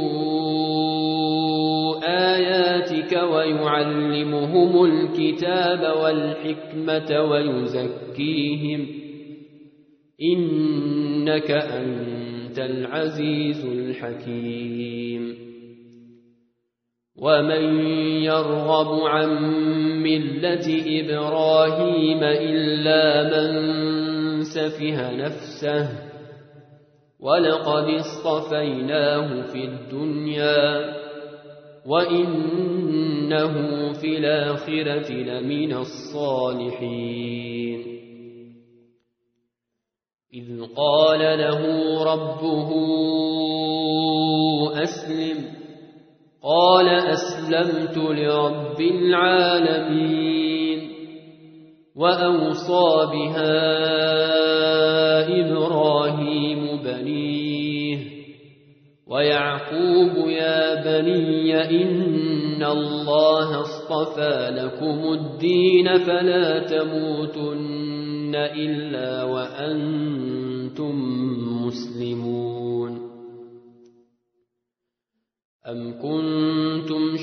آياتك ويعلمهم الكتاب والحكمة ويزكيهم إنك أنت العزيز الحكيم ومن يرغب عن ملة إبراهيم إلا من سفه نفسه ولقد اصطفيناه في الدنيا وإنه في الآخرة لمن الصالحين إذ قال له ربه أسلم قال أسلمت لرب العالمين وأوصى بها إبراهيم بنيه ويعقوب يا بني إن الله اصطفى لكم الدين فلا تموتن إلا وأنتم مسلمون أم كنتم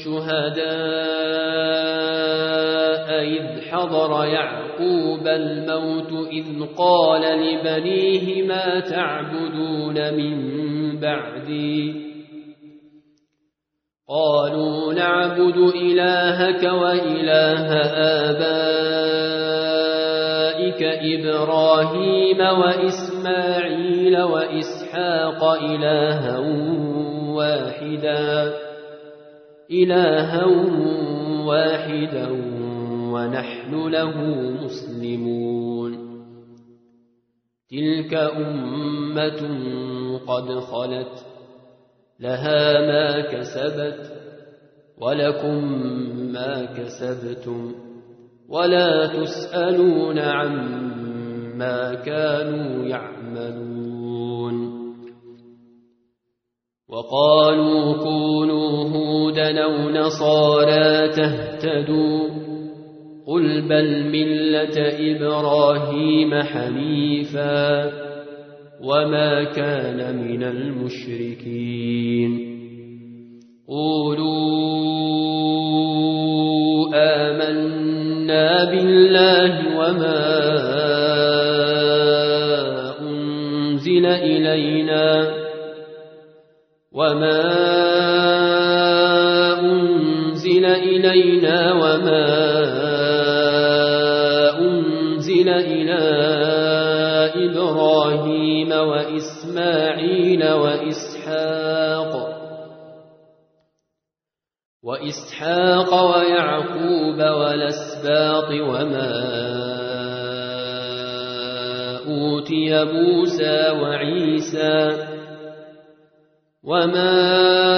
شهداء إذ حضر يعقوب الموت إذ قال لبنيه ما تعبدون من بعدي قالوا نعبد إلهك وإله آبائك إبراهيم وإسماعيل وإسحاق إلها واحدا إلها واحدا ونحن له مسلمون تلك أمة قد خلت لها ما كسبت ولكم ما كسبتم ولا تسألون عما كانوا يعملون وقالوا كونوا هودا أو نصارى تهتدوا قل بل ملة إبراهيم حنيفا وما كان من المشركين قولوا آمنا الله وما أنزل إلينا وما أنزل إلينا وما أنزل إلى إبراهيم وإسماعيل وإسحاق وإسحاق ويعقوب والأسباط وما أوتي موسى وعيسى وما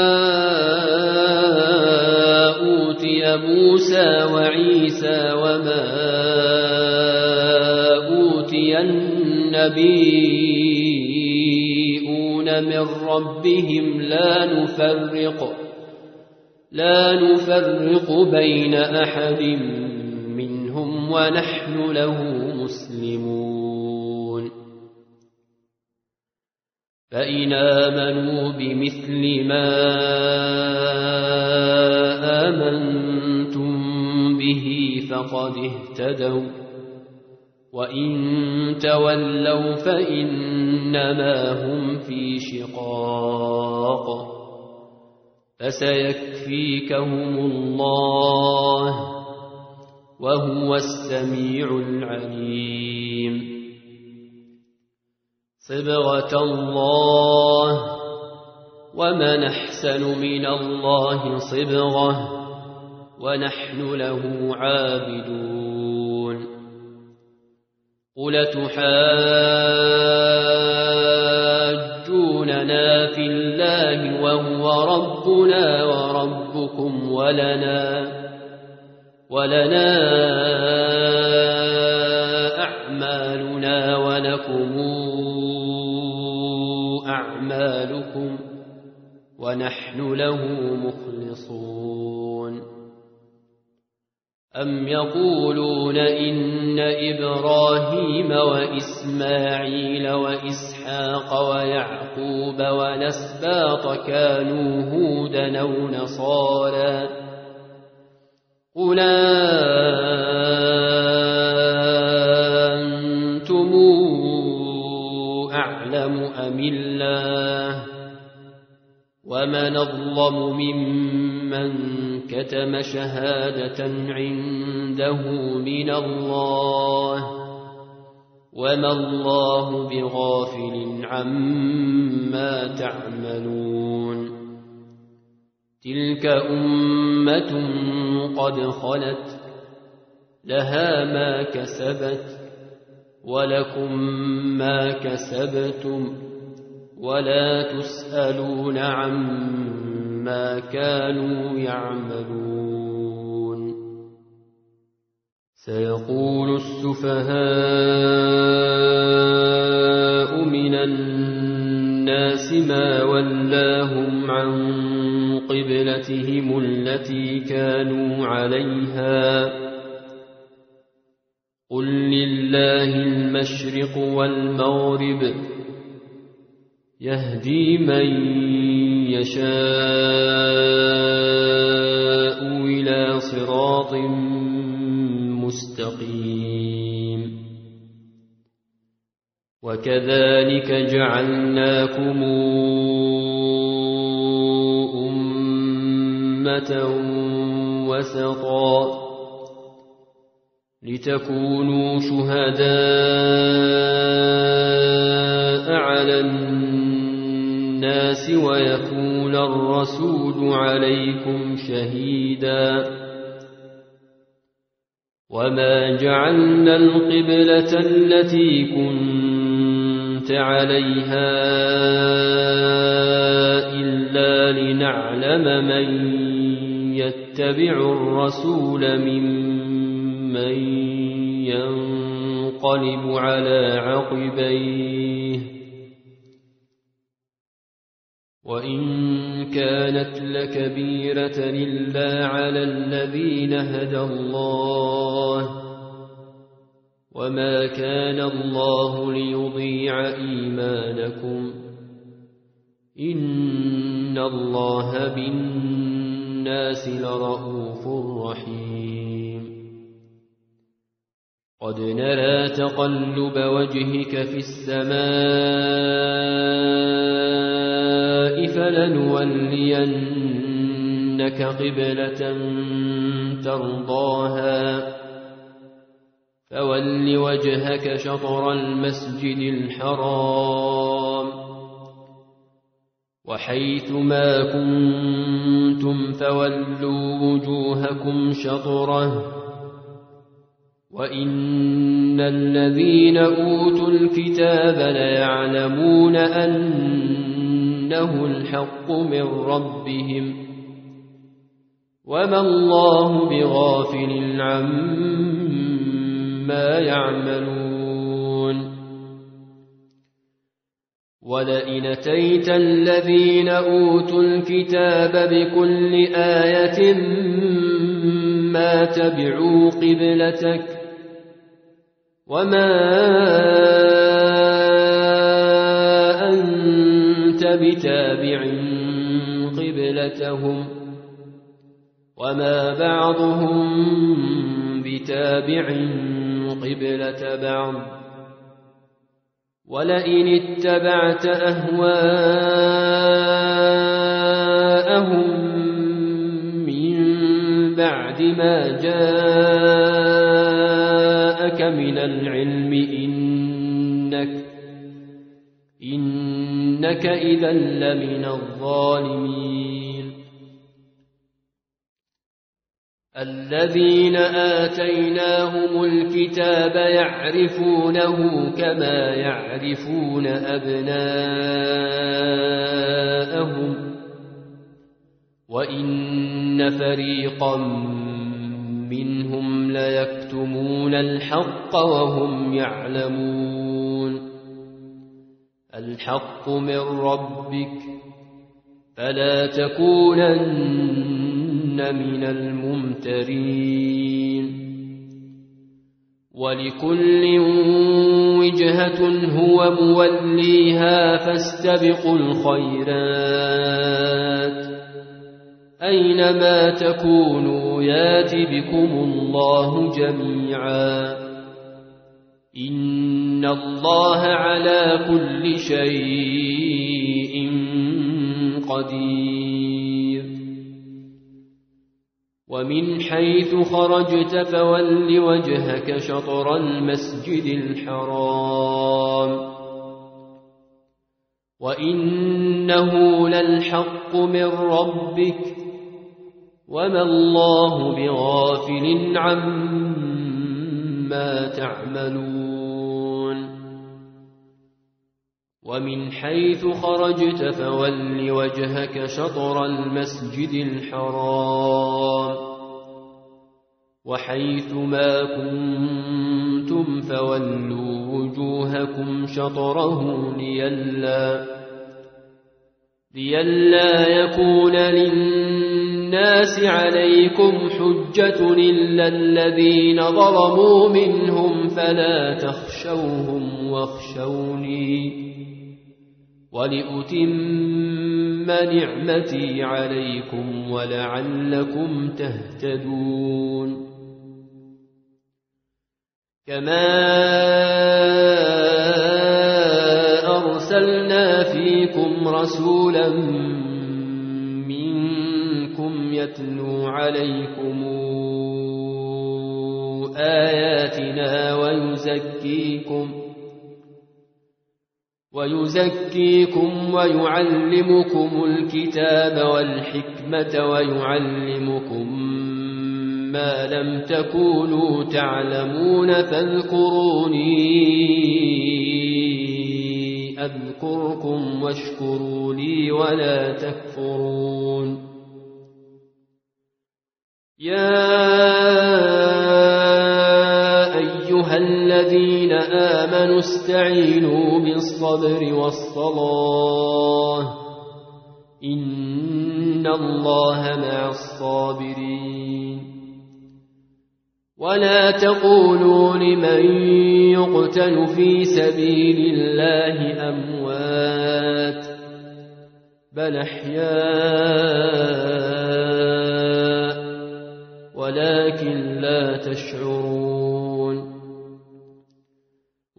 أوتي موسى وعيسى وما أوتي النبيون من ربهم لا نفرق لا نفرق بين أحد منهم ونحن له مسلمون فإن آمنوا بمثل ما آمنتم به فقد اهتدوا وإن تولوا فإنما هم في شقاق فسيكفيكهم الله وهو السميع العليم صبغة الله ومن أحسن من الله صبغة ونحن له عابدون قل تحاجوننا في الله وهو ربنا وربكم ولنا ولنا أعمالنا ولكم أعمالكم ونحن له مخلصون أم يقولون إن إبراهيم وإسماعيل وإسحاق ويعقوب والأسباط كانوا هودا أو نصارى قل أنتم أعلم أم الله ومن أظلم ممن كتم شهادة عنده من الله وما الله بغافل عما تعملون تلك أمة قد خلت لها ما كسبت ولكم ما كسبتم ولا تسألون عما كانوا يعملون سيقول السفهاء من الناس ما ولاهم عن قبلتهم التي كانوا عليها قل لله المشرق والمغرب يهدي من يشاء إلى صراط مستقيم وكذلك جعلناكم أمة وسطا لتكونوا شهداء على الناس ويكون الرسول عليكم شهيدا وما جعلنا القبلة التي كنت عليها إلا لنعلم من يتبع الرسول ممن ينقلب على عقبيه وإن كانت لكبيرة إلا على الذين هدى الله وما كان الله ليضيع إيمانكم إن الله بالناس لرءوف رحيم قد نرى تقلب وجهك في السماء فلنولينك قبلة ترضاها فول وجهك شطر المسجد الحرام وحيث ما كنتم فولوا وجوهكم شطره وإن الذين أوتوا الكتاب ليعلمون أنه الحق من ربهم وما الله بغافل عما يعملون ولئن أتيت الذين أوتوا الكتاب بكل آية ما تبعوا قبلتك وما أنت بتابع قبلتهم وما بعضهم بتابع قبلة بعض ولئن اتبعت أهواءهم من بعد ما جاءك من العلم إنك إنك إذا لمن الظالمين الذين آتيناهم الكتاب يعرفونه كما يعرفون أبناءهم وإن فريقا منهم ليكتمون الحق وهم يعلمون الحق من ربك فلا تكونن من الممترين ولكل وجهة هو موليها فاستبقوا الخيرات أينما تكونوا يات بكم الله جميعا إن الله على كل شيء قدير ومن حيث خرجت فول وجهك شطر المسجد الحرام وإنه للحق من ربك وما الله بغافل عما تعملون ومن حيث خرجت فول وجهك شطر المسجد الحرام وحيث ما كنتم فولوا وجوهكم شطره لئلا لئلا يكون للناس عليكم حجة إلا الذين ظلموا منهم فلا تخشوهم واخشوني ولأتم نعمتي عليكم ولعلكم تهتدون كما أرسلنا فيكم رسولا منكم يتلو عليكم آياتنا ويزكيكم ويزكيكم ويعلمكم الكتاب والحكمة ويعلمكم ما لم تكونوا تعلمون فاذكروني أذكركم واشكروا لي ولا تكفرون يا أيها الذين آمنوا استعينوا بالصبر والصلاة إن الله مع الصابرين ولا تقولوا لمن يقتل في سبيل الله أموات بل أحياء ولكن لا تشعرون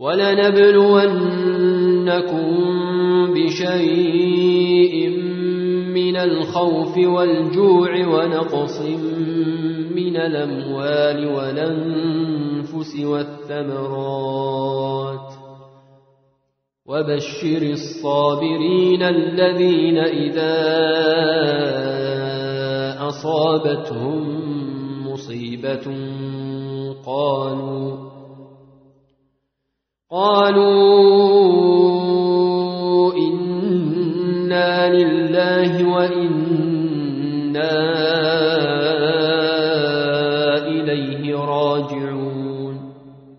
ولنبلونكم بشيء من الخوف والجوع ونقص من الأموال والأنفس والثمرات وبشر الصابرين الذين إذا أصابتهم مصيبة قالوا قالوا إنا لله وإنا إليه راجعون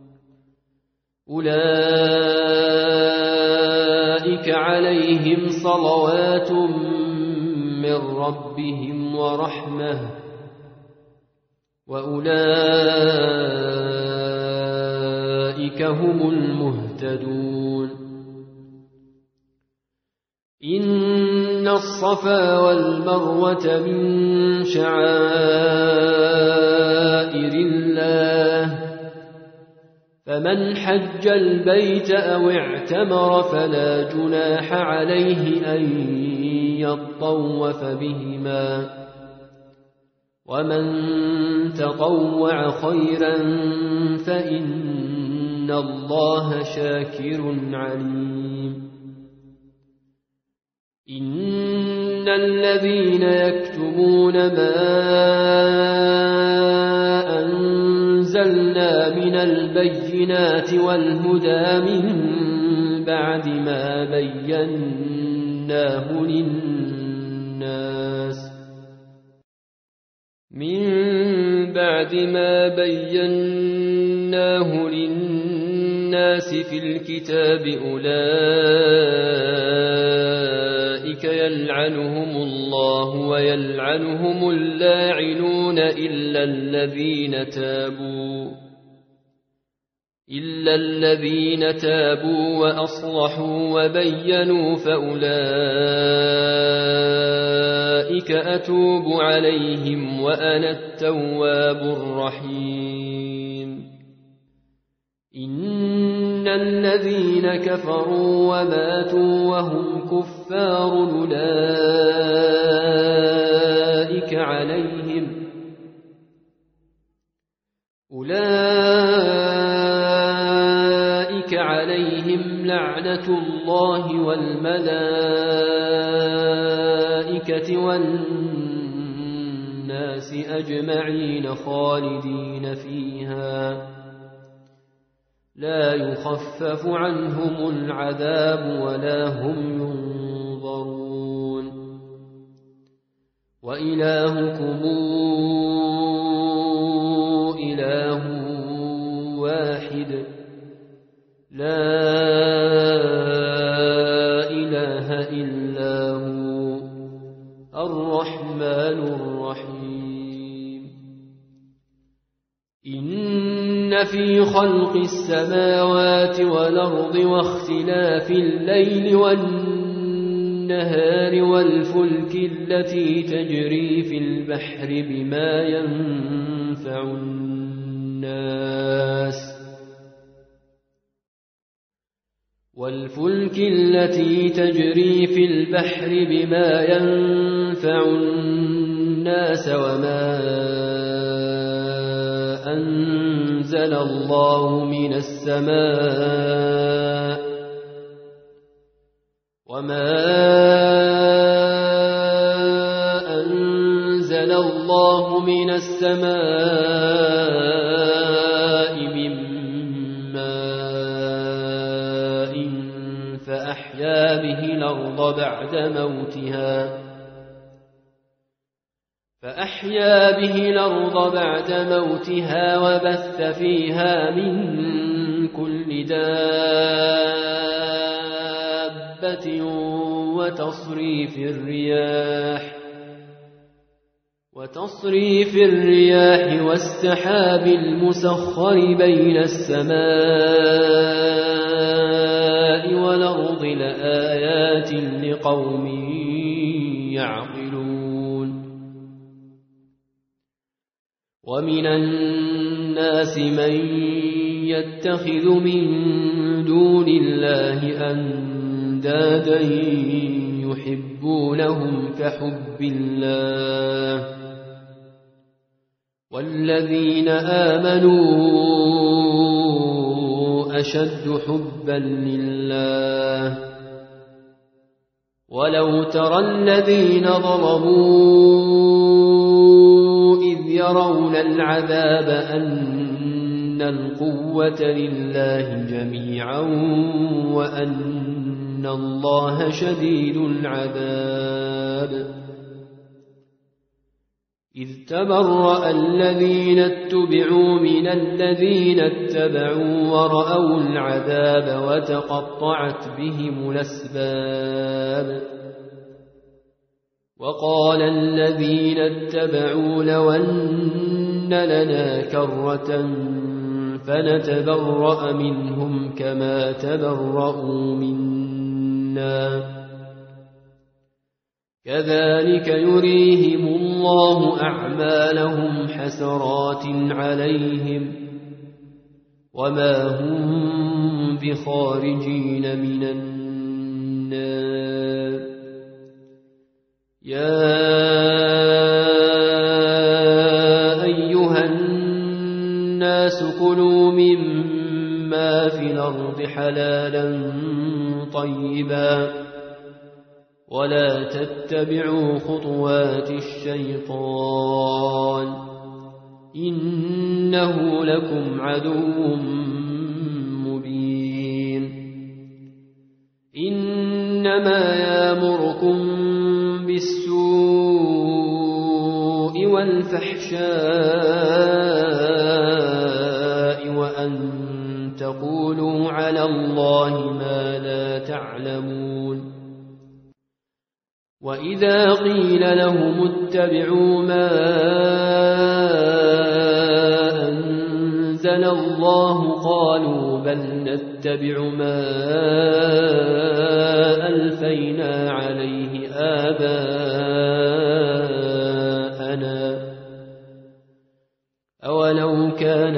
أولئك عليهم صلوات من ربهم ورحمة وأولئك هم المهتدون إن الصفا والمروة من شعائر الله فمن حج البيت أو اعتمر فلا جناح عليه أن يطوف بهما ومن تطوع خيرا فإن الله شاكر عليم إن الذين يكتمون ما أنزلنا من البينات والهدى من بعد ما بيناه للناس من بعد ما بيناه للناس في الكتاب أولئك يلعنهم الله ويلعنهم اللاعنون إلا الذين تابوا إلا الذين تابوا وأصلحوا وبينوا فأولئك أتوب عليهم وأنا التواب الرحيم إن الذين كفروا وماتوا وهم كفار أولئك عليهم أولئك عليهم لعنة الله والملائكة والناس أجمعين خالدين فيها لا يخفف عنهم العذاب ولا هم ينظرون وإلهكم إله واحد لا إله إلا هو الرحمن الرحيم إن في خلق السماوات والأرض واختلاف الليل والنهار والفلك التي تجري في البحر بما ينفع الناس والفلك التي تجري في البحر بما ينفع الناس وما أنزل الله من السماء وما أنزل الله من السماء من ماء فأحيا به الأرض بعد موتها فأحيا به الأرض بعد موتها وبث فيها من كل دابة وتصريف الرياح وتصريف الرياح والسحاب المسخر بين السماء والأرض لآيات لقوم يعقلون ومن الناس من يتخذ من دون الله أندادا يحبونهم كحب الله والذين آمنوا أشد حبا لله ولو ترى الذين ظلموا إذ يرون العذاب أن القوة لله جميعا وأن الله شديد العذاب إذ تبرأ الذين اتبعوا من الذين اتبعوا ورأوا العذاب وتقطعت بهم الأسباب وقال الذين اتبعوا لو أن لنا كرة فنتبرأ منهم كما تبرأوا منا كذلك يريهم الله أعمالهم حسرات عليهم وما هم بخارجين من النار يا أيها الناس كلوا مما في الأرض حلالا طيبا ولا تتبعوا خطوات الشيطان إنه لكم عدو مبين إنما يأمركم بالسوء والفحشاء وأن تقولوا على الله ما لا تعلمون وإذا قيل لهم اتبعوا ما أنزل الله قالوا بل نتبع ما ألفينا عليه آباءنا أولو كان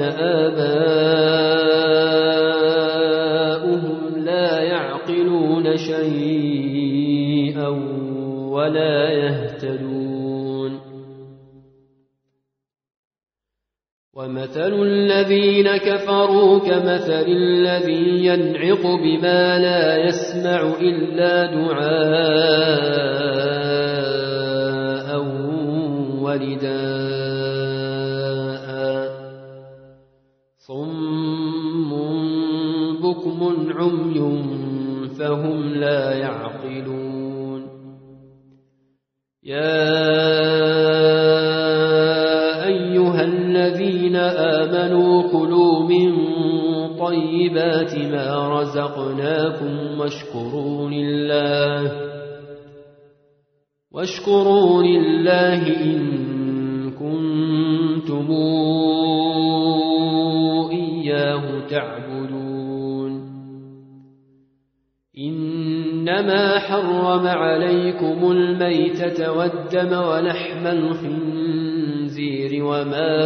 آباؤهم لا يعقلون شيئا ولا يهتدون ومثل الذين كفروا كمثل الذي ينعق بما لا يسمع إلا دعاء ونداء صم بكم عمي فهم لا يعقلون يا أيها الذين آمنوا كلوا من طيبات ما رزقناكم واشكروا لله واشكروا لله إن كنتم إياه تعبدون إنما حرم عليكم الميتة والدم ولحم الخنزير وما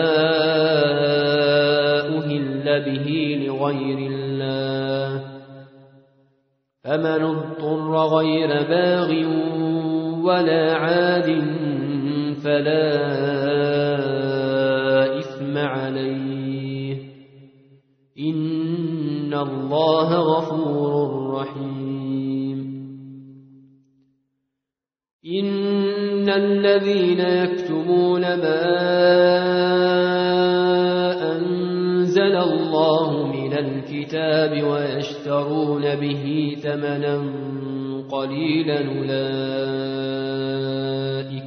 أهل به لغير الله فمن اضطر غير باغ ولا عاد فلا إثم عليه إن الله غفور رحيم إن الذين يكتمون ما أنزل الله من الكتاب ويشترون به ثمنا قليلا أولئك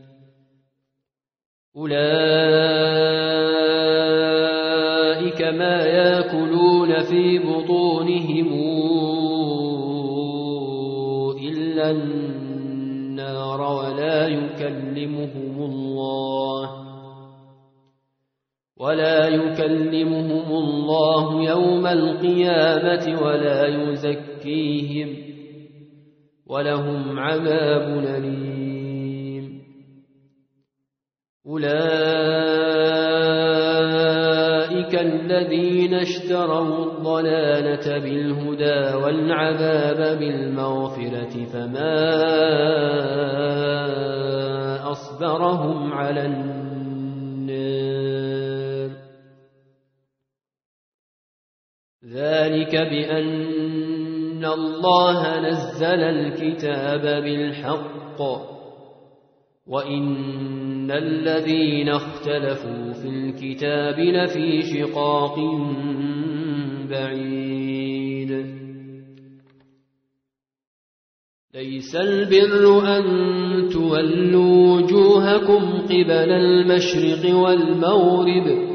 أولئك ما يأكلون في بطونهم إلا النار ولا يكلمهم الله ولا يكلمهم الله يوم القيامة ولا يزكيهم ولهم عذاب أليم أولئك أولئك الذين اشتروا الضلالة بالهدى والعذاب بالمغفرة فما أصبرهم على النار ذلك بأن الله نزل الكتاب بالحق وإن الذين اختلفوا في الكتاب لفي شقاق بعيد ليس البر أن تولوا وجوهكم قبل المشرق والمغرب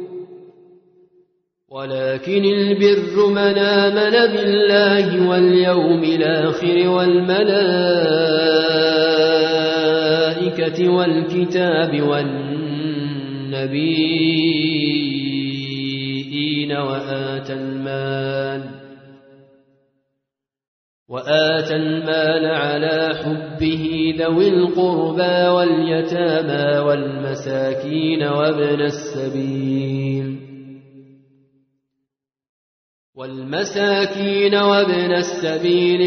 ولكن البر من آمن بالله واليوم الآخر والملائكة والكتاب والنبيين وآتى المال وآتى المال على حبه ذوي القربى واليتامى والمساكين وابن السبيل والمساكين وابن السبيل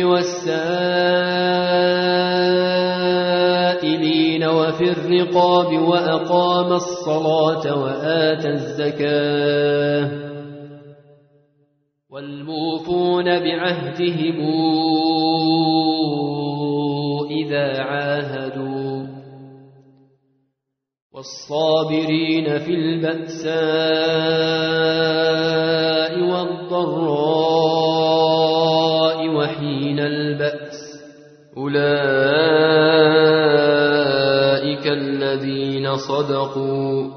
والسائلين وفي الرقاب وأقام الصلاة وآتى الزكاة والموفون بعهدهم إذا عاهدوا والصابرين في البأساء والضراء وحين البأس أولئك الذين صدقوا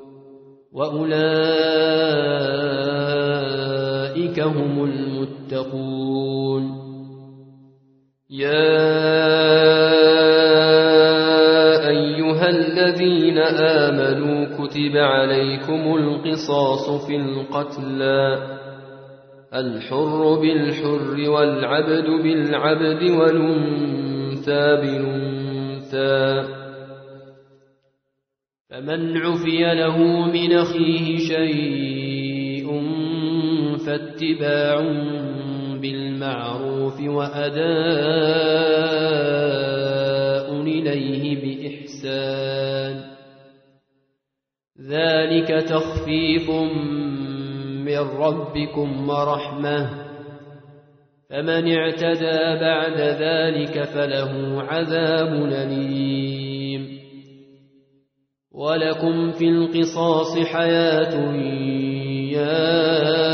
وأولئك هم المتقون يا أيها الذين آمنوا كتب عليكم القصاص في القتلى الحر بالحر والعبد بالعبد والأنثى بالأنثى فمن عفي له من أخيه شيء فاتباع بالمعروف وأداء إليه بإحسان ذلك تخفيف من ربكم ورحمة فمن اعتدى بعد ذلك فله عذاب أليم ولكم في القصاص حياة يا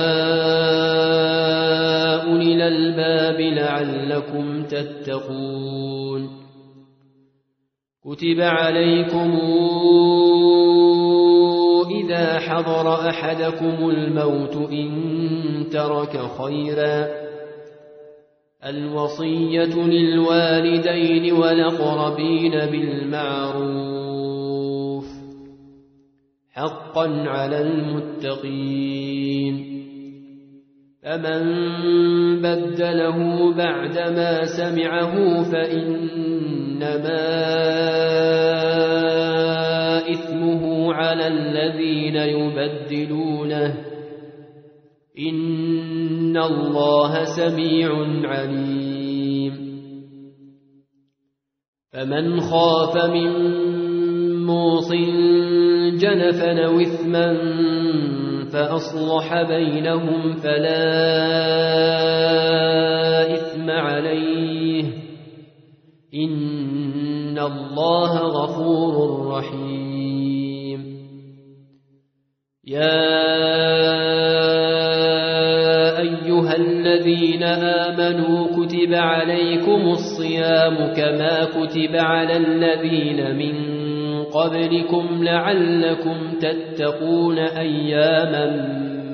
أولي الألباب لعلكم تتقون كتب عليكم إذا حضر أحدكم الموت إن ترك خيرا الوصية للوالدين والأقربين بالمعروف حقا على المتقين فمن بدله بعدما سمعه فإنما إثمه على الذين يبدلونه إن الله سميع عليم فمن خاف من موص جنفا أو إثما فأصلح بينهم فلا إثم عليه إن الله غفور رحيم يا أيها الذين آمنوا كتب عليكم الصيام كما كتب على الذين من قبلكم لعلكم تتقون أياما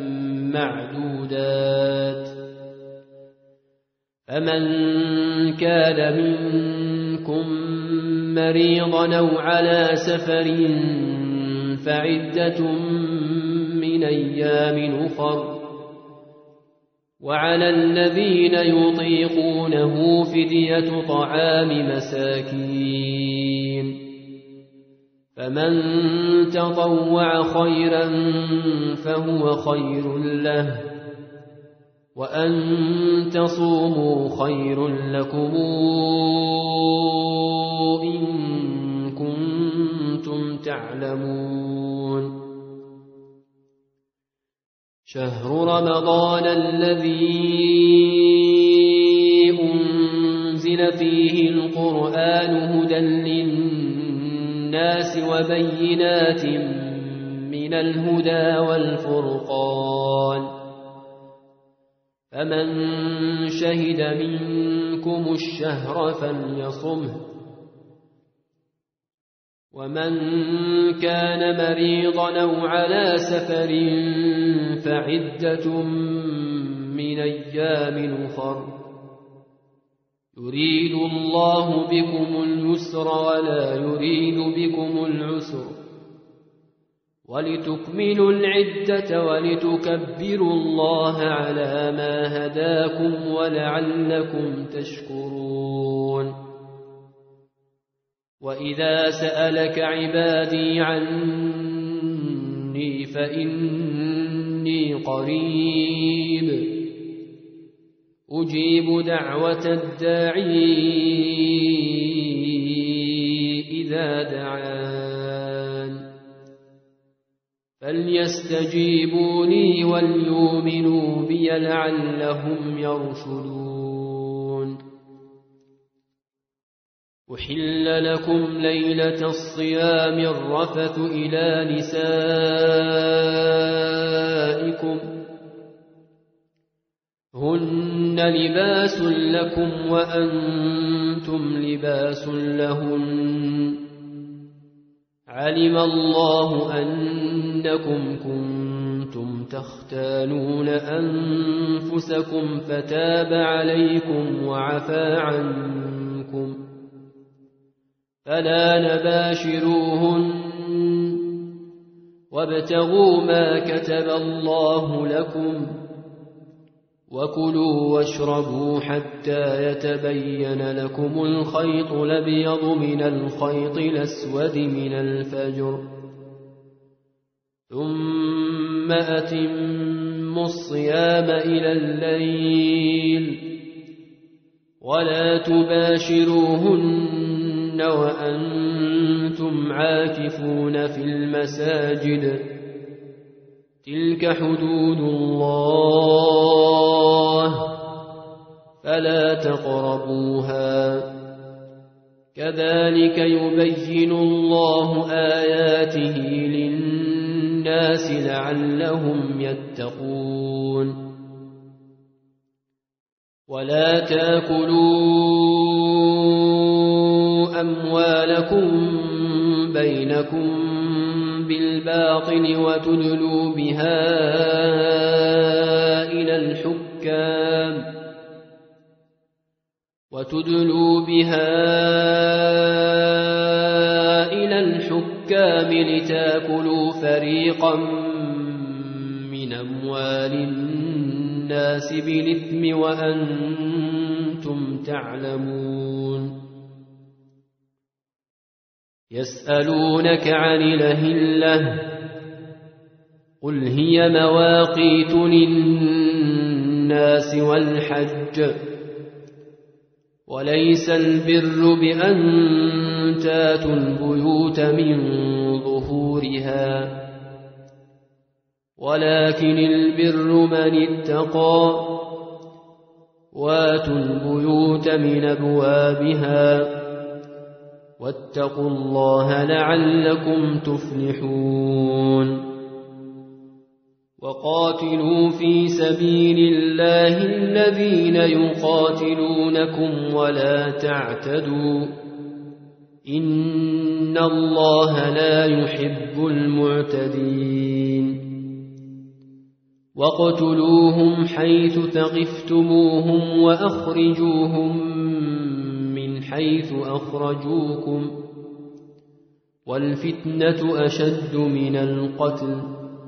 معدودات فمن كان منكم مريضا أو على سفر فعدة من أيام أخر وعلى الذين يطيقونه فدية طعام مساكين فمن تطوع خيرا فهو خير له وأن تصوموا خير لكم إن كنتم تعلمون شهر رمضان الذي أنزل فيه القرآن هدى للناس وبينات من الهدى والفرقان فمن شهد منكم الشهر فليصمه ومن كان مريضا أو على سفر فعدة من أيام أخر يريد الله بكم اليسر ولا يريد بكم العسر ولتكملوا العدة ولتكبروا الله على ما هداكم ولعلكم تشكرون وإذا سألك عبادي عني فإني قريب أجيب دعوة الداعي إذا دعان فليستجيبوا لي وليؤمنوا بي لعلهم يرشدون أحل لكم ليلة الصيام الرفث إلى نسائكم هن لباس لكم وأنتم لباس لهن علم الله أنكم كنتم تختانون أنفسكم فتاب عليكم وعفى عنكم فلا نباشروهن وابتغوا ما كتب الله لكم وكلوا واشربوا حتى يتبين لكم الخيط الأبيض من الخيط الأسود من الفجر ثم أتموا الصيام إلى الليل ولا تباشروهن وأنتم عاكفون في المساجد تلك حدود الله فلا تقربوها كذلك يبين الله آياته للناس لعلهم يتقون ولا تأكلوا أموالكم بينكم بالباطل وتدلوا بها إلى الحكام وتدلوا بها إلى الحكام لتأكلوا فريقا من أموال الناس بالإثم وأنتم تعلمون يسألونك عن الأهلة قل هي مواقيت للناس والحج وليس البر بأن تاتوا البيوت من ظهورها ولكن البر من اتقى واتوا البيوت من أبوابها واتقوا الله لعلكم تفلحون وقاتلوا في سبيل الله الذين يقاتلونكم ولا تعتدوا إن الله لا يحب المعتدين واقتلوهم حيث ثقفتموهم وأخرجوهم من حيث أخرجوكم والفتنة أشد من القتل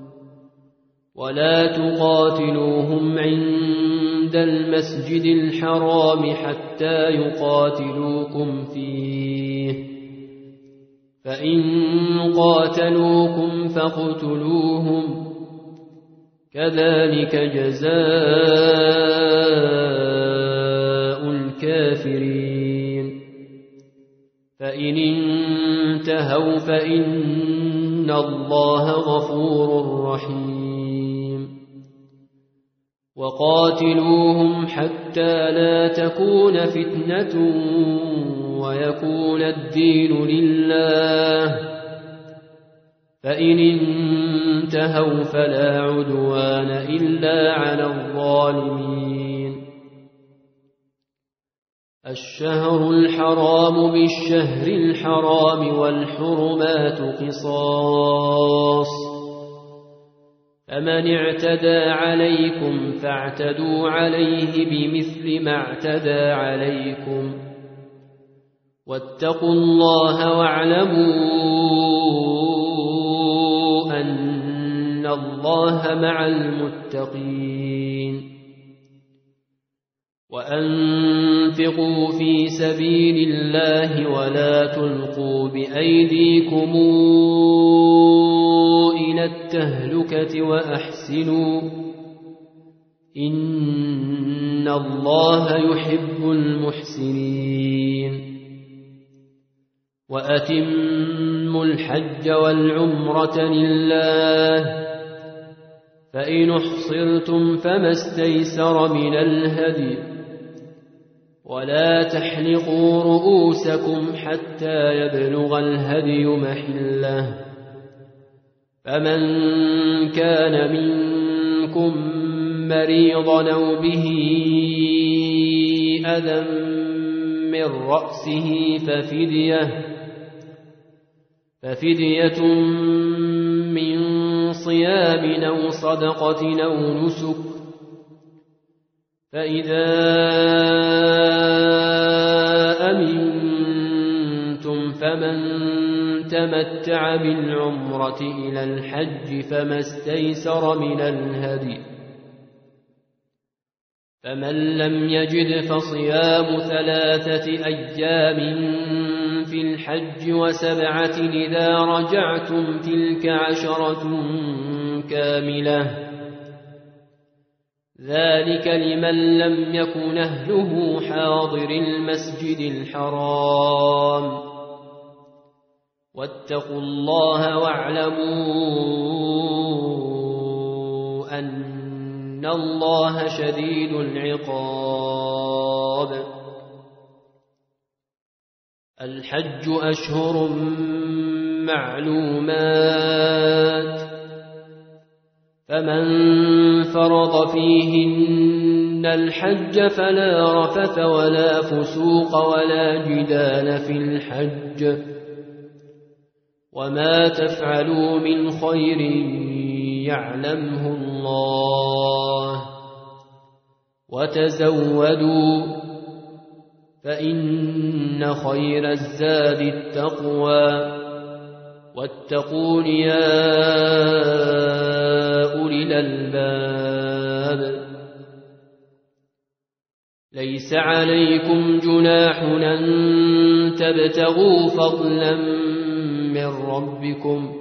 ولا تقاتلوهم عند المسجد الحرام حتى يقاتلوكم فيه فإن قاتلوكم فاقتلوهم كذلك جزاء الكافرين فإن انتهوا فإن الله غفور رحيم وقاتلوهم حتى لا تكون فتنة ويكون الدين لله فإن انتهوا فلا عدوان إلا على الظالمين الشهر الحرام بالشهر الحرام والحرمات قصاص فمن اعتدى عليكم فاعتدوا عليه بمثل ما اعتدى عليكم واتقوا الله واعلموا أن الله مع المتقين وأنفقوا في سبيل الله ولا تلقوا بأيديكم إلى التهلكة وأحسنوا إن الله يحب المحسنين وأتموا الحج والعمرة لله فإن احصرتم فما استيسر من الهدي ولا تحلقوا رؤوسكم حتى يبلغ الهدي محله فمن كان منكم مريضا أو به أذى من رأسه ففدية ففدية من صيام أو صدقة أو نسك فإذا أمنتم فمن تمتع بالعمرة إلى الحج فما استيسر من الهدي فمن لم يجد فصيام ثلاثة أيام في الحج وسبعة إذا رجعتم تلك عشرة كاملة ذلك لمن لم يكن أهله حاضر المسجد الحرام واتقوا الله واعلموا أن الله شديد العقاب الحج أشهر معلومات فمن فرض فيهن الحج فلا رفث ولا فسوق ولا جدال في الحج وما تفعلوا من خير يعلمه الله وتزودوا فإن خير الزاد التقوى واتقون يا أولي الألباب ليس عليكم جناح أن تبتغوا فضلا من ربكم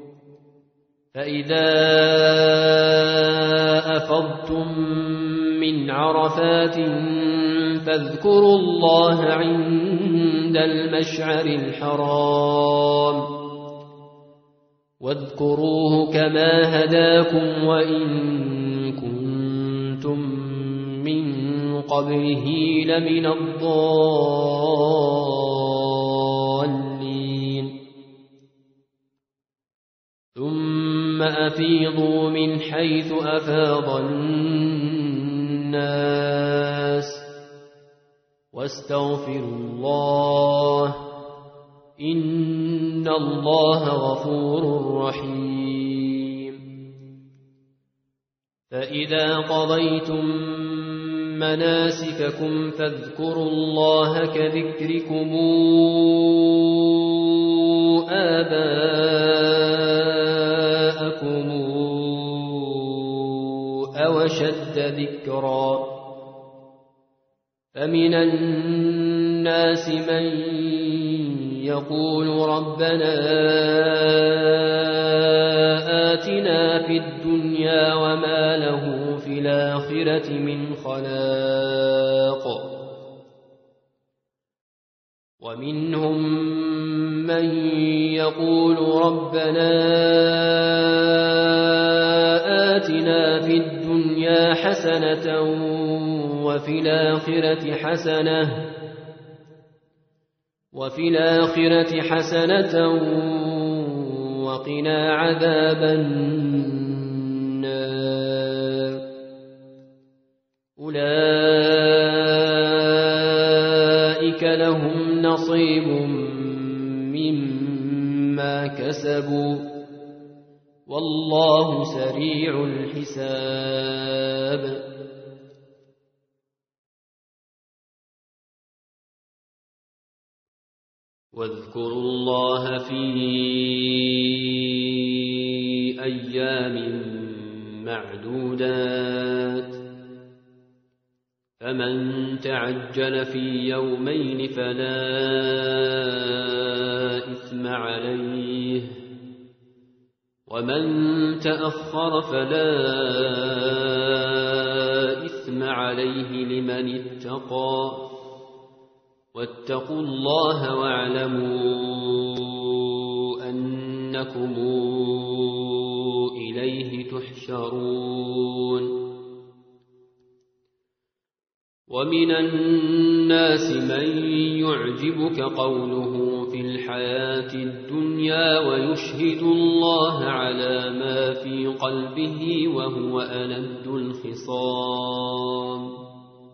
فإذا أفضتم من عرفات فاذكروا الله عند المشعر الحرام واذكروه كما هداكم وإن كنتم من قبله لمن الضالين ثم أفيضوا من حيث أفاض الناس واستغفروا الله إن الله غفور رحيم فإذا قضيتم مناسككم فاذكروا الله كذكركم آباءكم أو أشد ذكرا فمن الناس الناس من يقول ربنا آتنا في الدنيا وما له في الآخرة من خلاق ومنهم من يقول ربنا آتنا في الدنيا حسنة وفي الآخرة حسنة وفي الآخرة حسنة وقنا عذاب النار أولئك لهم نصيب مما كسبوا والله سريع الحساب واذكروا الله في أيام معدودات فمن تعجل في يومين فلا إثم عليه ومن تأخر فلا إثم عليه لمن اتقى واتقوا الله واعلموا أنكم إليه تحشرون ومن الناس من يعجبك قوله في الحياة الدنيا ويشهد الله على ما في قلبه وهو ألد الخصام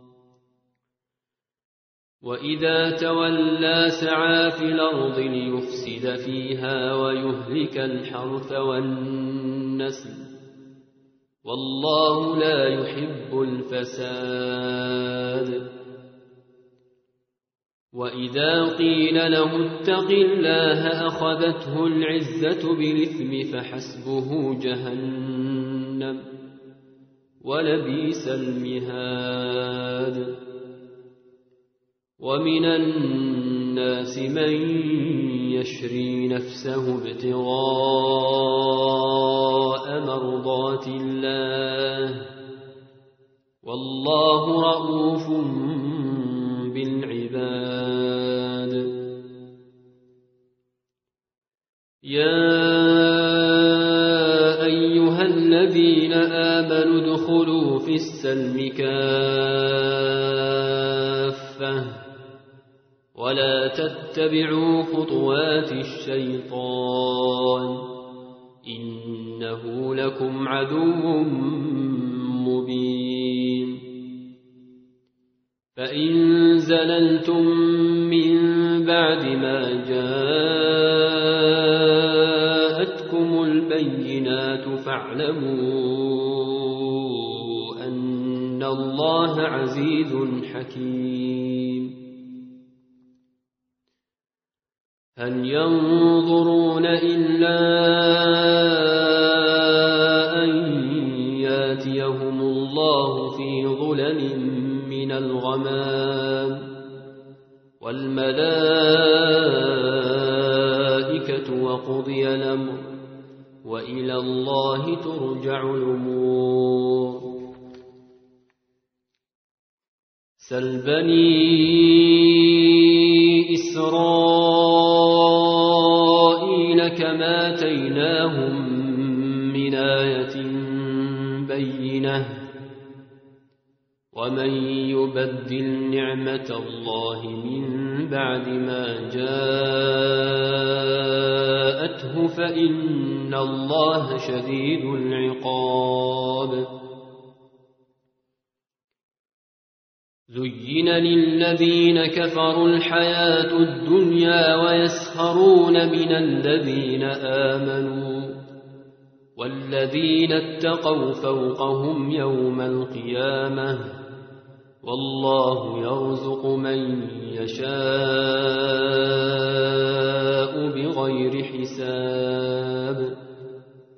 وإذا تولى سعى في الأرض ليفسد فيها ويهلك الحرث والنسل والله لا يحب الفساد وإذا قيل له اتق الله أخذته العزة بالإثم فحسبه جهنم ولبئس المهاد ومن الناس من يشري نفسه ابتغاء مرضات الله والله رؤوف بالعباد يا أيها الذين آمنوا ادخلوا في السلم كافة ولا تتبعوا خطوات الشيطان إنه لكم عدو مبين فإن زللتم من بعد ما جاءتكم البينات فاعلموا أن الله عزيز حكيم هل ينظرون إلا أن ياتيهم الله في ظلل من الغمام والملائكة وقضي الأمر وإلى الله ترجع الأمور سل بني إسرائيل كما آتيناهم من آية بينة ومن يبدل نعمة الله من بعد ما جاءته فإن الله شديد العقاب زين للذين كفروا الحياة الدنيا ويسخرون من الذين آمنوا والذين اتقوا فوقهم يوم القيامة والله يرزق من يشاء بغير حساب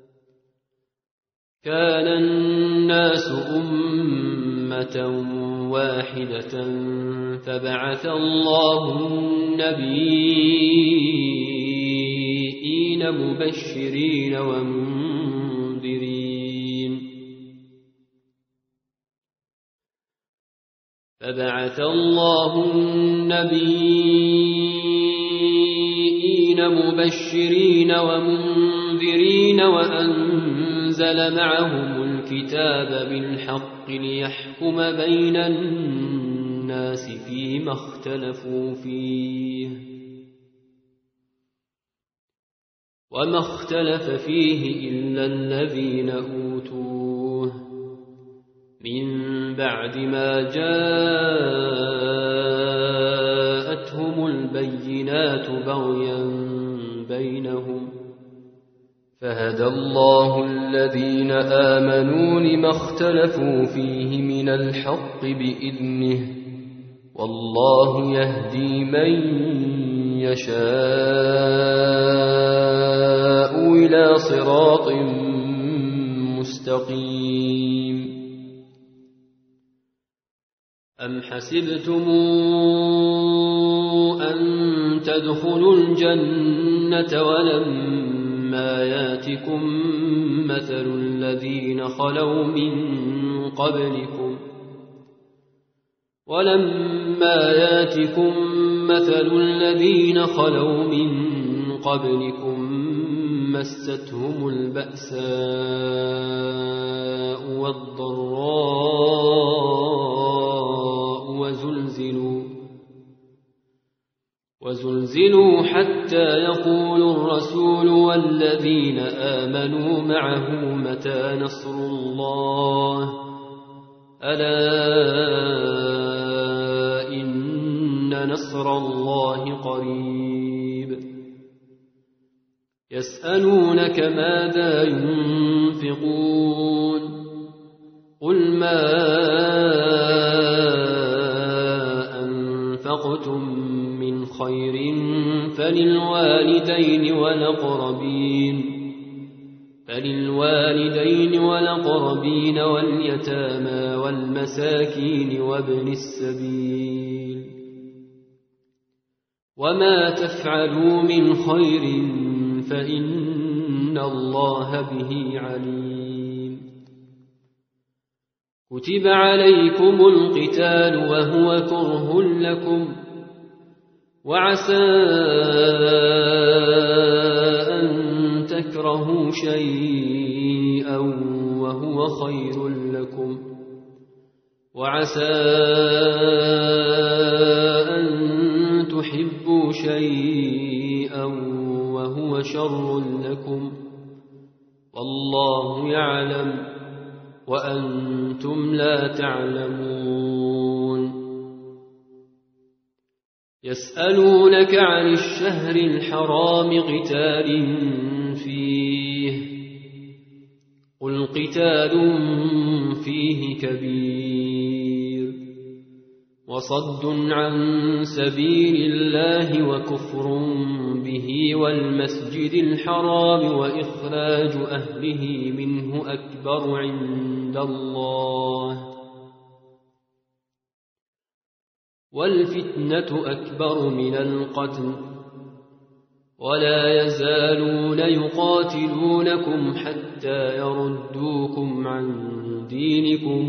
كان الناس أمة واحدة فبعث الله النبيين مبشرين ومنذرين فبعث الله النبيين مبشرين ومنذرين وأنزل معهم الكتاب بالحق ليحكم بين الناس فيما اختلفوا فيه وما اختلف فيه إلا الذين أوتوه من بعد ما جاءتهم البينات بغيا بينهم فهدى الله الذين آمنوا لما اختلفوا فيه من الحق بإذنه والله يهدي من يشاء إلى صراط مستقيم أم حسبتم أن تدخلوا الجنة ولما ياتكم مثل الذين خلوا من قبلكم ولما ياتكم مثل الذين خلوا من قبلكم مستهم البأساء والضراء وزلزلوا وزلزلوا حتى يقول الرسول والذين آمنوا معه متى نصر الله ألا إن نصر الله قريب يسألونك ماذا ينفقون قل ما أنفقتم من خير فللوالدين والأقربين فللوالدين والأقربين واليتامى والمساكين وابن السبيل وما تفعلوا من خير فإن الله به عليم كتب عليكم القتال وهو كره لكم وعسى أن تكرهوا شيئا وهو خير لكم وعسى أن تحبوا شيئا وهو شر لكم والله يعلم وأنتم لا تعلمون يسألونك عن الشهر الحرام قتال فيه قل قتال فيه كبير وصد عن سبيل الله وكفر به والمسجد الحرام وإخراج أهله منه أكبر عند الله والفتنة أكبر من القتل ولا يزالون يقاتلونكم حتى يردوكم عن دينكم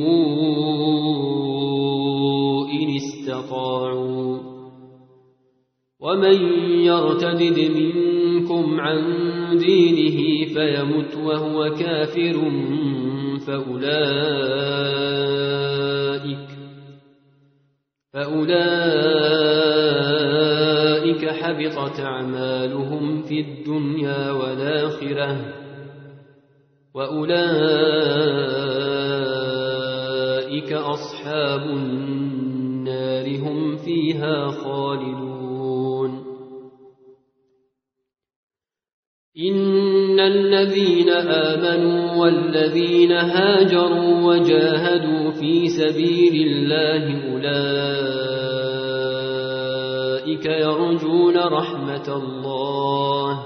إن استطاعوا ومن يرتد منكم عن دينه فيمت وهو كافر فأولئك فأولئك حبطت أعمالهم في الدنيا والآخرة وأولئك أصحاب النار هم فيها خالدون إن الذين آمنوا والذين هاجروا وجاهدوا في سبيل الله أولئك يرجون رحمة الله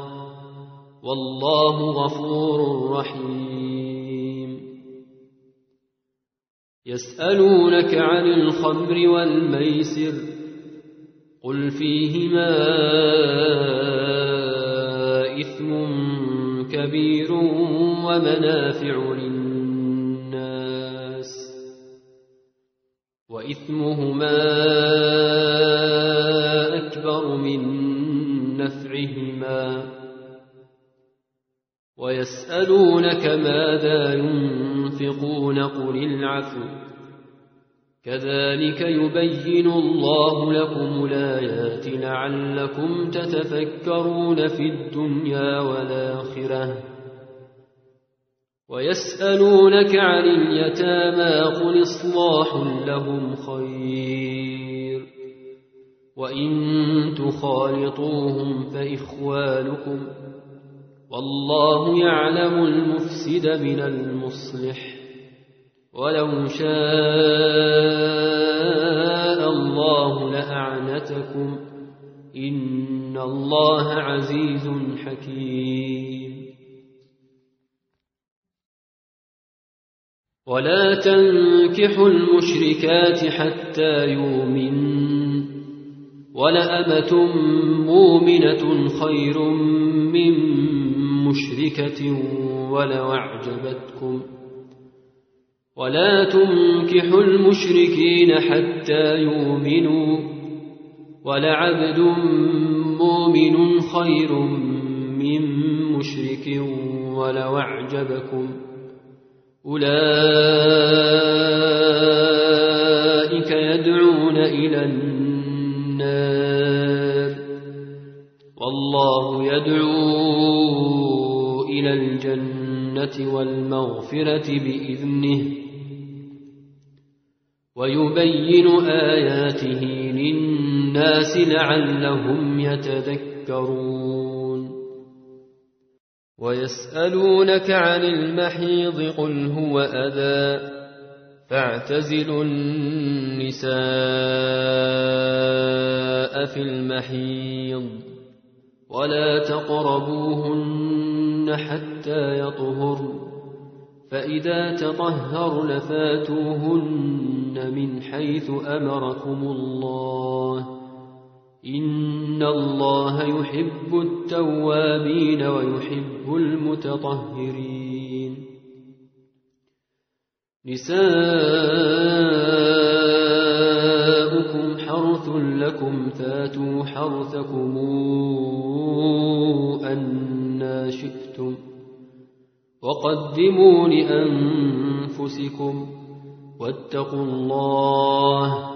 والله غفور رحيم يسألونك عن الخمر والميسر قل فيهما إثم كبير ومنافع للناس وإثمهما أكبر من نفعهما ويسألونك ماذا ينفقون قل العفو كذلك يبين الله لكم الآيات لعلكم تتفكرون في الدنيا والآخرة ويسألونك عن اليتامى قل إصلاح لهم خير وإن تخالطوهم فإخوانكم والله يعلم المفسد من المصلح ولو شاء الله لأعنتكم إن الله عزيز حكيم ولا تنكحوا المشركات حتى يؤمنوا ولأمة مؤمنة خير من مشركة ولو أعجبتكم ولا تنكحوا المشركين حتى يؤمنوا ولعبد مؤمن خير من مشرك ولو أعجبكم أولئك يدعون إلى النار والله يدعو إلى الجنة والمغفرة بإذنه ويبين آياته للناس لعلهم يتذكرون ويسألونك عن المحيض قل هو أذى فاعتزلوا النساء في المحيض ولا تقربوهن حتى يطهرن فإذا تطهرن فاتوهن من حيث أمركم الله إن الله يحب التوابين ويحب المتطهرين نساؤكم حرث لكم فاتوا حرثكم أنى شئتم وقدموا لأنفسكم واتقوا الله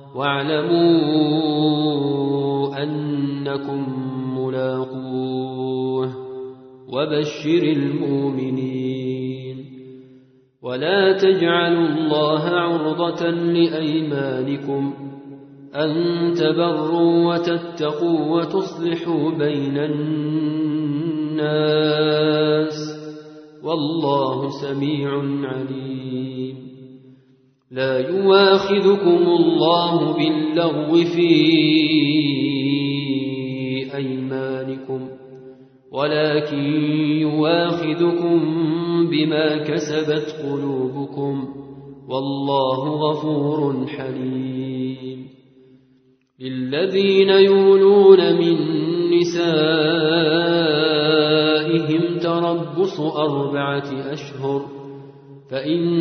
واعلموا أنكم ملاقوه وبشر المؤمنين ولا تجعلوا الله عرضة لأيمانكم أن تبروا وتتقوا وتصلحوا بين الناس والله سميع عليم لا يواخذكم الله باللغو في أيمانكم ولكن يواخذكم بما كسبت قلوبكم والله غفور حليم للذين يولون من نسائهم تربص أربعة أشهر فإن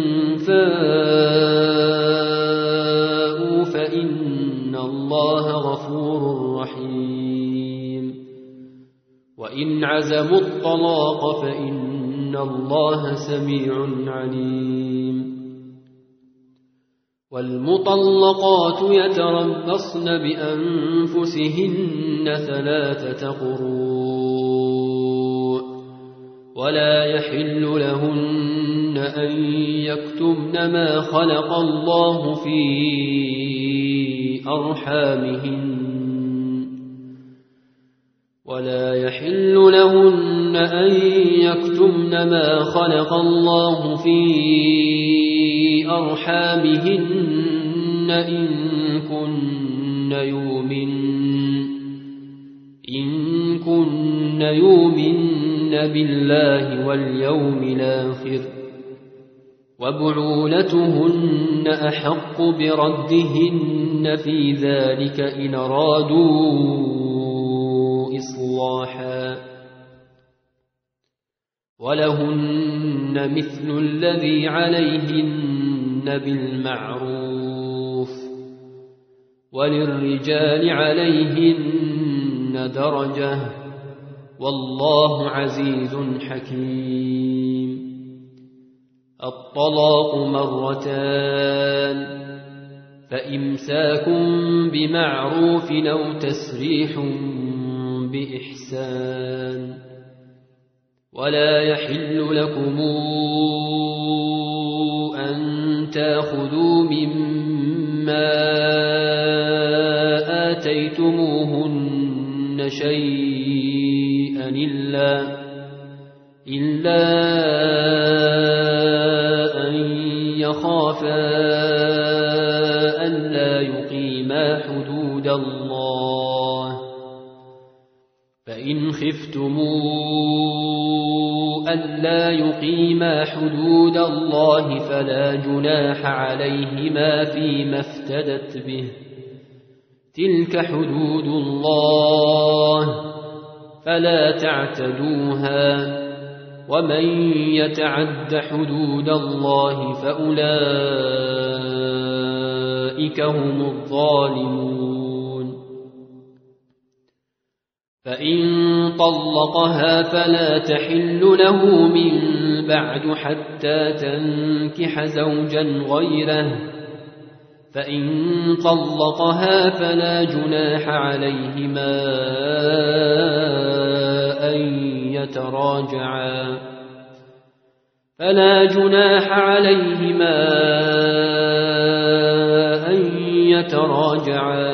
فاءوا فإن الله غفور رحيم وإن عزموا الطلاق فإن الله سميع عليم والمطلقات يتربصن بأنفسهن ثلاثة قروء ولا يحل لهن أن يكتمن ما خلق الله في أرحامهن ولا يحل لهن أن يكتمن ما خلق الله في أرحامهن إن كن يؤمن إن كن يؤمن بالله واليوم الآخر وبعولتهن أحق بردهن في ذلك إن أرادوا إصلاحا ولهن مثل الذي عليهن بالمعروف وللرجال عليهن درجة والله عزيز حكيم. الطلاق مرتان فإمساك بمعروف أو تسريح بإحسان ولا يحل لكم أن تأخذوا مما آتيتموهن شيئا إلا إلا أن يخافا ألا يقيما حدود الله فإن خفتموا ألا يقيما حدود الله فلا جناح عليهما فيما افتدت به تلك حدود الله فلا تعتدوها ومن يتعد حدود الله فأولئك هم الظالمون. فإن طلقها فلا تحل له من بعد حتى تنكح زوجا غيره فإن طلقها فلا جناح عليهما أن يتراجعا فلا جناح عليهما أن يتراجعا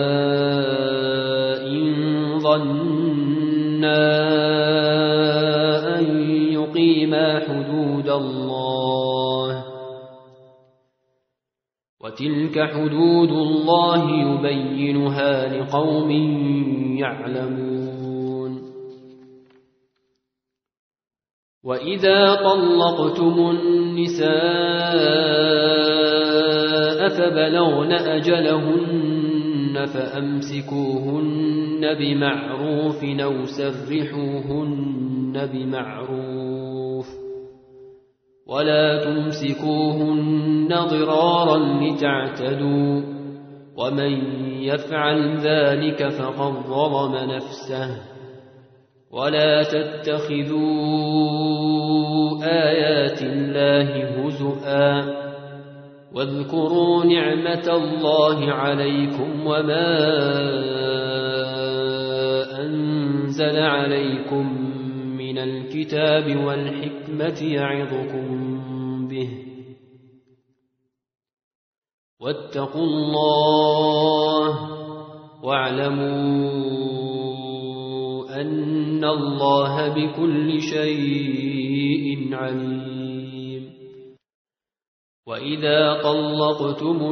إن ظنا أن يقيما حدود الله وتلك حدود الله يبينها لقوم يعلمون. وإذا طلقتم النساء فبلغن أجلهن فأمسكوهن بمعروف أو سرحوهن بمعروف ولا تمسكوهن ضرارا لتعتدوا ومن يفعل ذلك فقد ظلم نفسه ولا تتخذوا آيات الله هزؤا واذكروا نعمة الله عليكم وما أنزل عليكم من الكتاب والحكمة يعظكم به واتقوا الله واعلموا أن الله بكل شيء عليم. وإذا طلقتم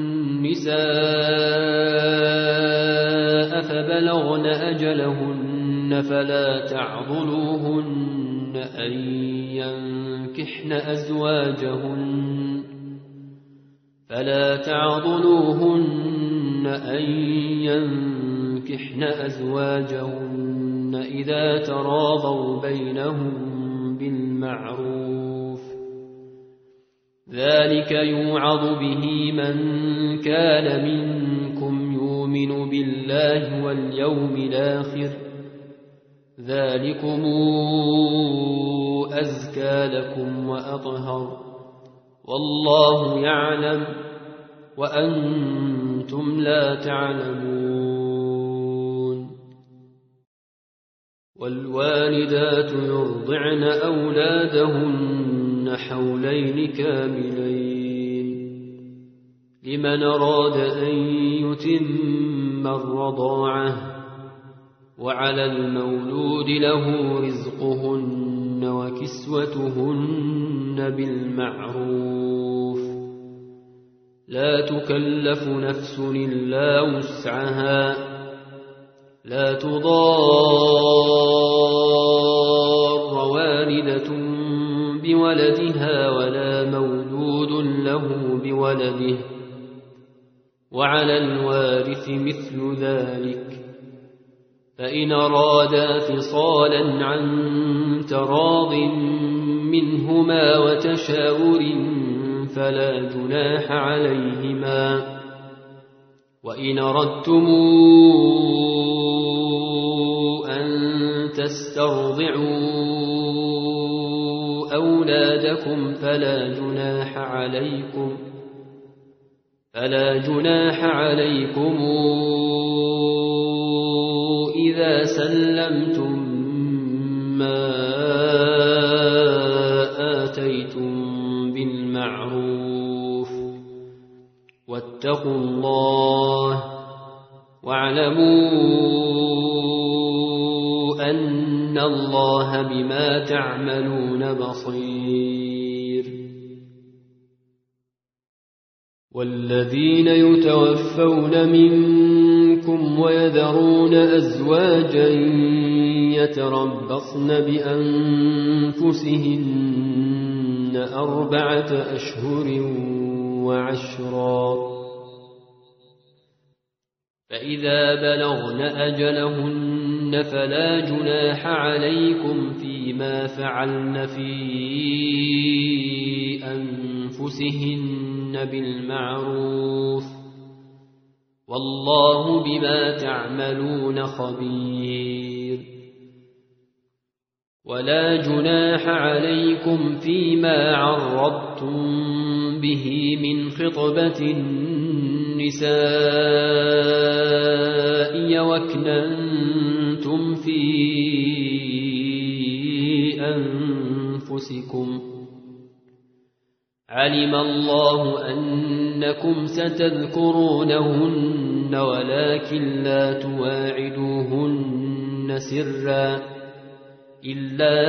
النساء فبلغن أجلهن فلا تعضلوهن أن ينكحن أزواجهن فلا تعضلوهن أن ينكحن أزواجهن إذا تراضوا بينهم بالمعروف ذلك يوعظ به من كان منكم يؤمن بالله واليوم الآخر ذلكم أزكى لكم وأطهر والله يعلم وأنتم لا تعلمون. والوالدات يرضعن أولادهن حولين كاملين لمن أراد أن يتم الرضاعة وعلى المولود له رزقهن وكسوتهن بالمعروف لا تكلف نفس إلا وسعها لا تضار والدة بولدها ولا مولود بولده وعلى الوارث مثل ذلك فإن أرادا فصالا عن تراض منهما وتشاور فلا جناح عليهما وإن أردتم أن تسترضعوا أولادكم فلا جناح عليكم فلا جناح عليكم إذا سلمتم ما آتيتم بالمعروف واتقوا الله واعلموا أن الله بما تعملون بصير. والذين يتوفون منكم ويذرون أزواجا يتربصن بأنفسهن أربعة أشهر وعشرا فإذا بلغن أجلهن فلا جناح عليكم فيما فعلن في أنفسهن بالمعروف والله بما تعملون خبير. ولا جناح عليكم فيما عرضتم به من خطبة النساء وأكننتم في أنفسكم علم الله أنكم ستذكرونهن ولكن لا تواعدوهن سرا إلا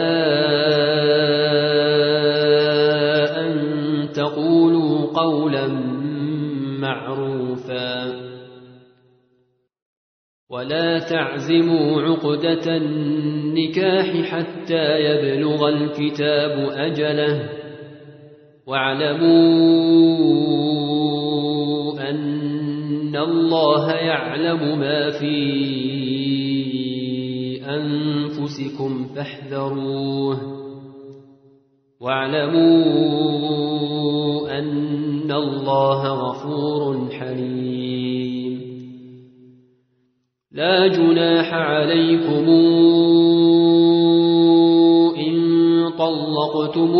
أن تقولوا قولا معروفا ولا تعزموا عقدة النكاح حتى يبلغ الكتاب أجله واعلموا أن الله يعلم ما في أنفسكم فاحذروه واعلموا أن الله غفور حليم. لا جناح عليكم إن طلقتم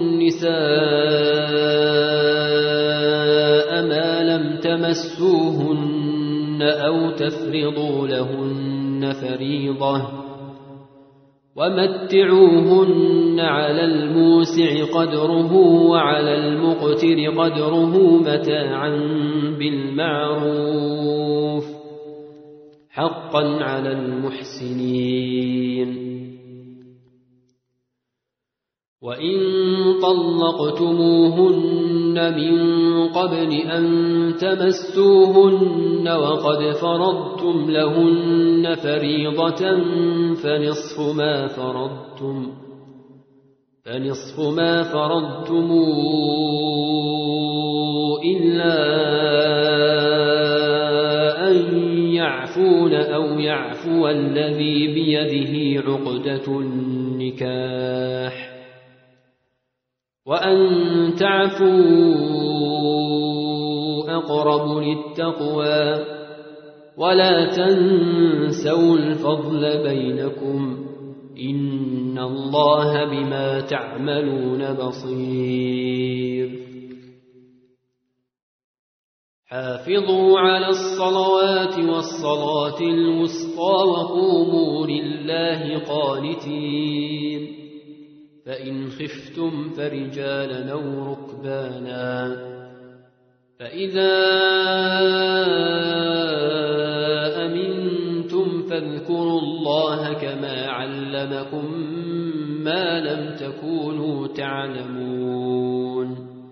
النساء ما لم تمسوهن أو تفرضوا لهن فريضة ومتعوهن على الموسع قدره وعلى المقتر قدره متاعا بالمعروف حقا على المحسنين. وإن طلقتموهن من قبل أن تمسوهن وقد فرضتم لهن فريضة فنصف ما فرضتم فنصف ما فرضتم إلا أن يعفون أو يعفو الذي بيده عقدة النكاح وأن تعفوا أقرب للتقوى ولا تنسوا الفضل بينكم إن الله بما تعملون بصير. حافظوا على الصلوات والصلاة الوسطى وقوموا لله قانتين فإن خفتم فرجالا أو ركبانا فإذا أمنتم فاذكروا الله كما علمكم ما لم تكونوا تعلمون.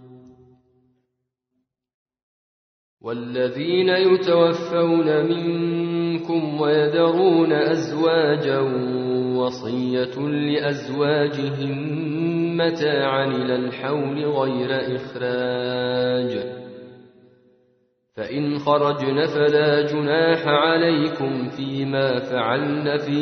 والذين يتوفون منكم ويذرون أزواجا وصية لأزواجهم متاعا إلى الحول غير إخراج فإن خرجن فلا جناح عليكم فيما فعلن في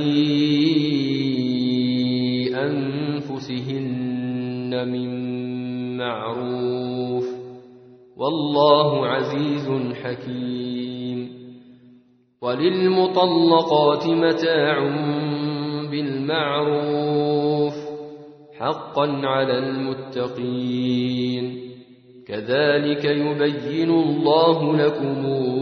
أنفسهن من معروف والله عزيز حكيم. وللمطلقات متاع بالمعروف حقا على المتقين كذلك يبين الله لكم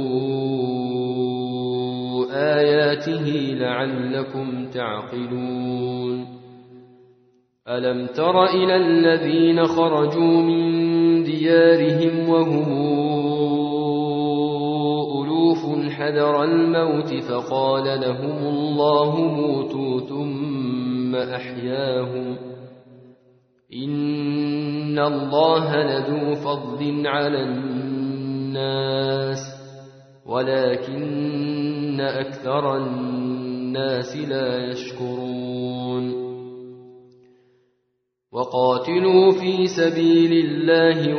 آياته لعلكم تعقلون. ألم تر إلى الذين خرجوا من ديارهم وهم ألوف حذر الموت فقال لهم الله موتوا ثم أحياهم إن الله لذو فضل على الناس ولكن أكثر الناس لا يشكرون. وقاتلوا في سبيل الله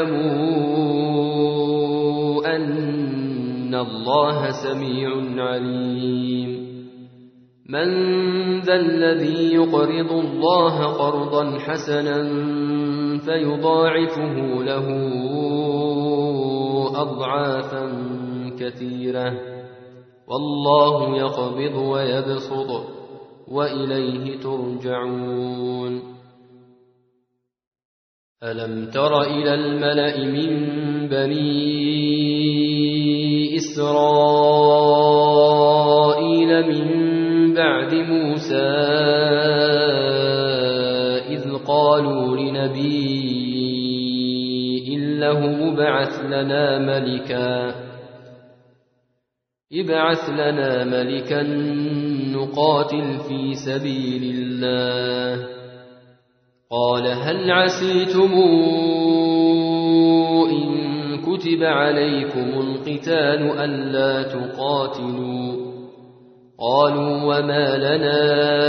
واعلموا أن الله سميع عليم. من ذا الذي يقرض الله قرضا حسنا فيضاعفه له أضعافا كثيرة والله يقبض ويبسط وإليه ترجعون. ألم تر إلى الملأ من بني إسرائيل من بعد موسى إذ قالوا لنبي له ابعث لنا ملكا ابعث لنا ملكا نقاتل في سبيل الله قال هل عسيتم إن كتب عليكم القتال ألا تقاتلوا قالوا وما لنا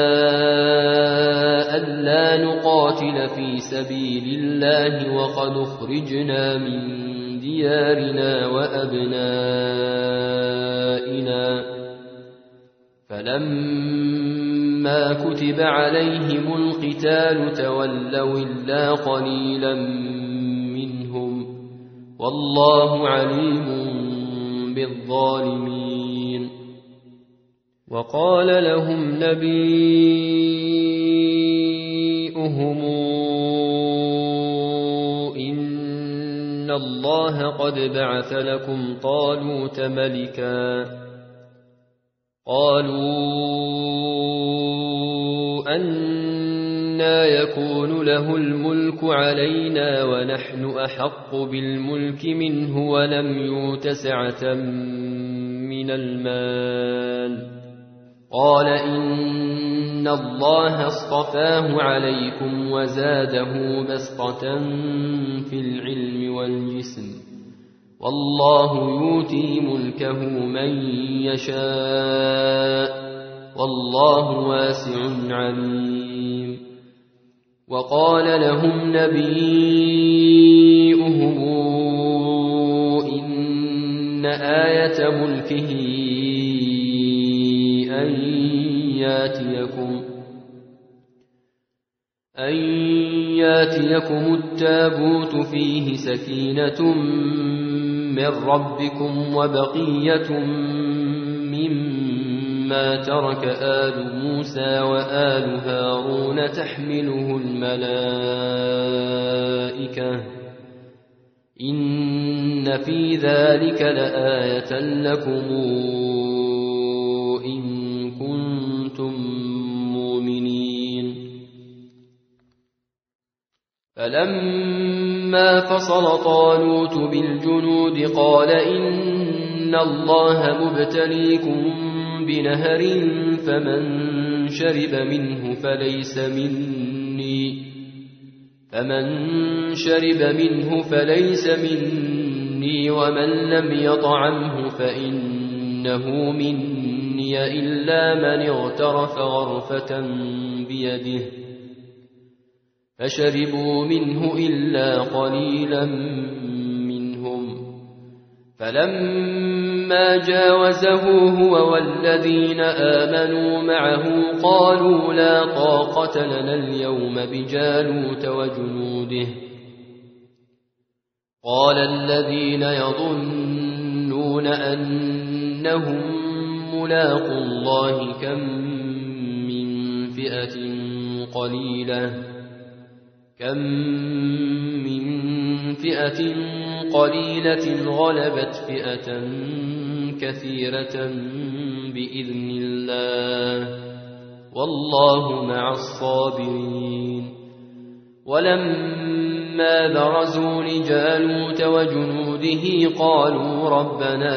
ألا نقاتل في سبيل الله وقد اخرجنا من ديارنا وأبنائنا فلما كتب عليهم القتال تولوا إلا قليلا منهم والله عليم بالظالمين. وقال لهم نبيهم إن الله قد بعث لكم طالوت ملكا قالوا أنى يكون له الملك علينا ونحن أحق بالملك منه ولم يؤت سعة من المال قال إن الله اصطفاه عليكم وزاده بسطة في العلم والجسم والله يؤتي ملكه من يشاء والله واسع عليم. وقال لهم نبيهم إن آية ملكه أن ياتيكم أن ياتيكم التابوت فيه سكينة من ربكم وبقية مما ترك آل موسى وآل هارون تحمله الملائكة إن في ذلك لآية لكم إن كنتم مؤمنين. فلما فصل طالوت بالجنود قال إن الله مبتليكم بنهر فمن شرب منه فليس مني فمن شرب منه فليس مني ومن لم يطعمه فإنه مني إلا من اغترف غرفة بيده فشربوا منه إلا قليلا منهم فلما جاوزه هو والذين آمنوا معه قالوا لا طاقة لنا اليوم بجالوت وجنوده قال الذين يظنون أنهم ملاقوا الله كم من فئة قليلة كم من فئة قليلة غلبت فئة كثيرة بإذن الله والله مع الصابرين ولما برزوا لجالوت وجنوده قالوا ربنا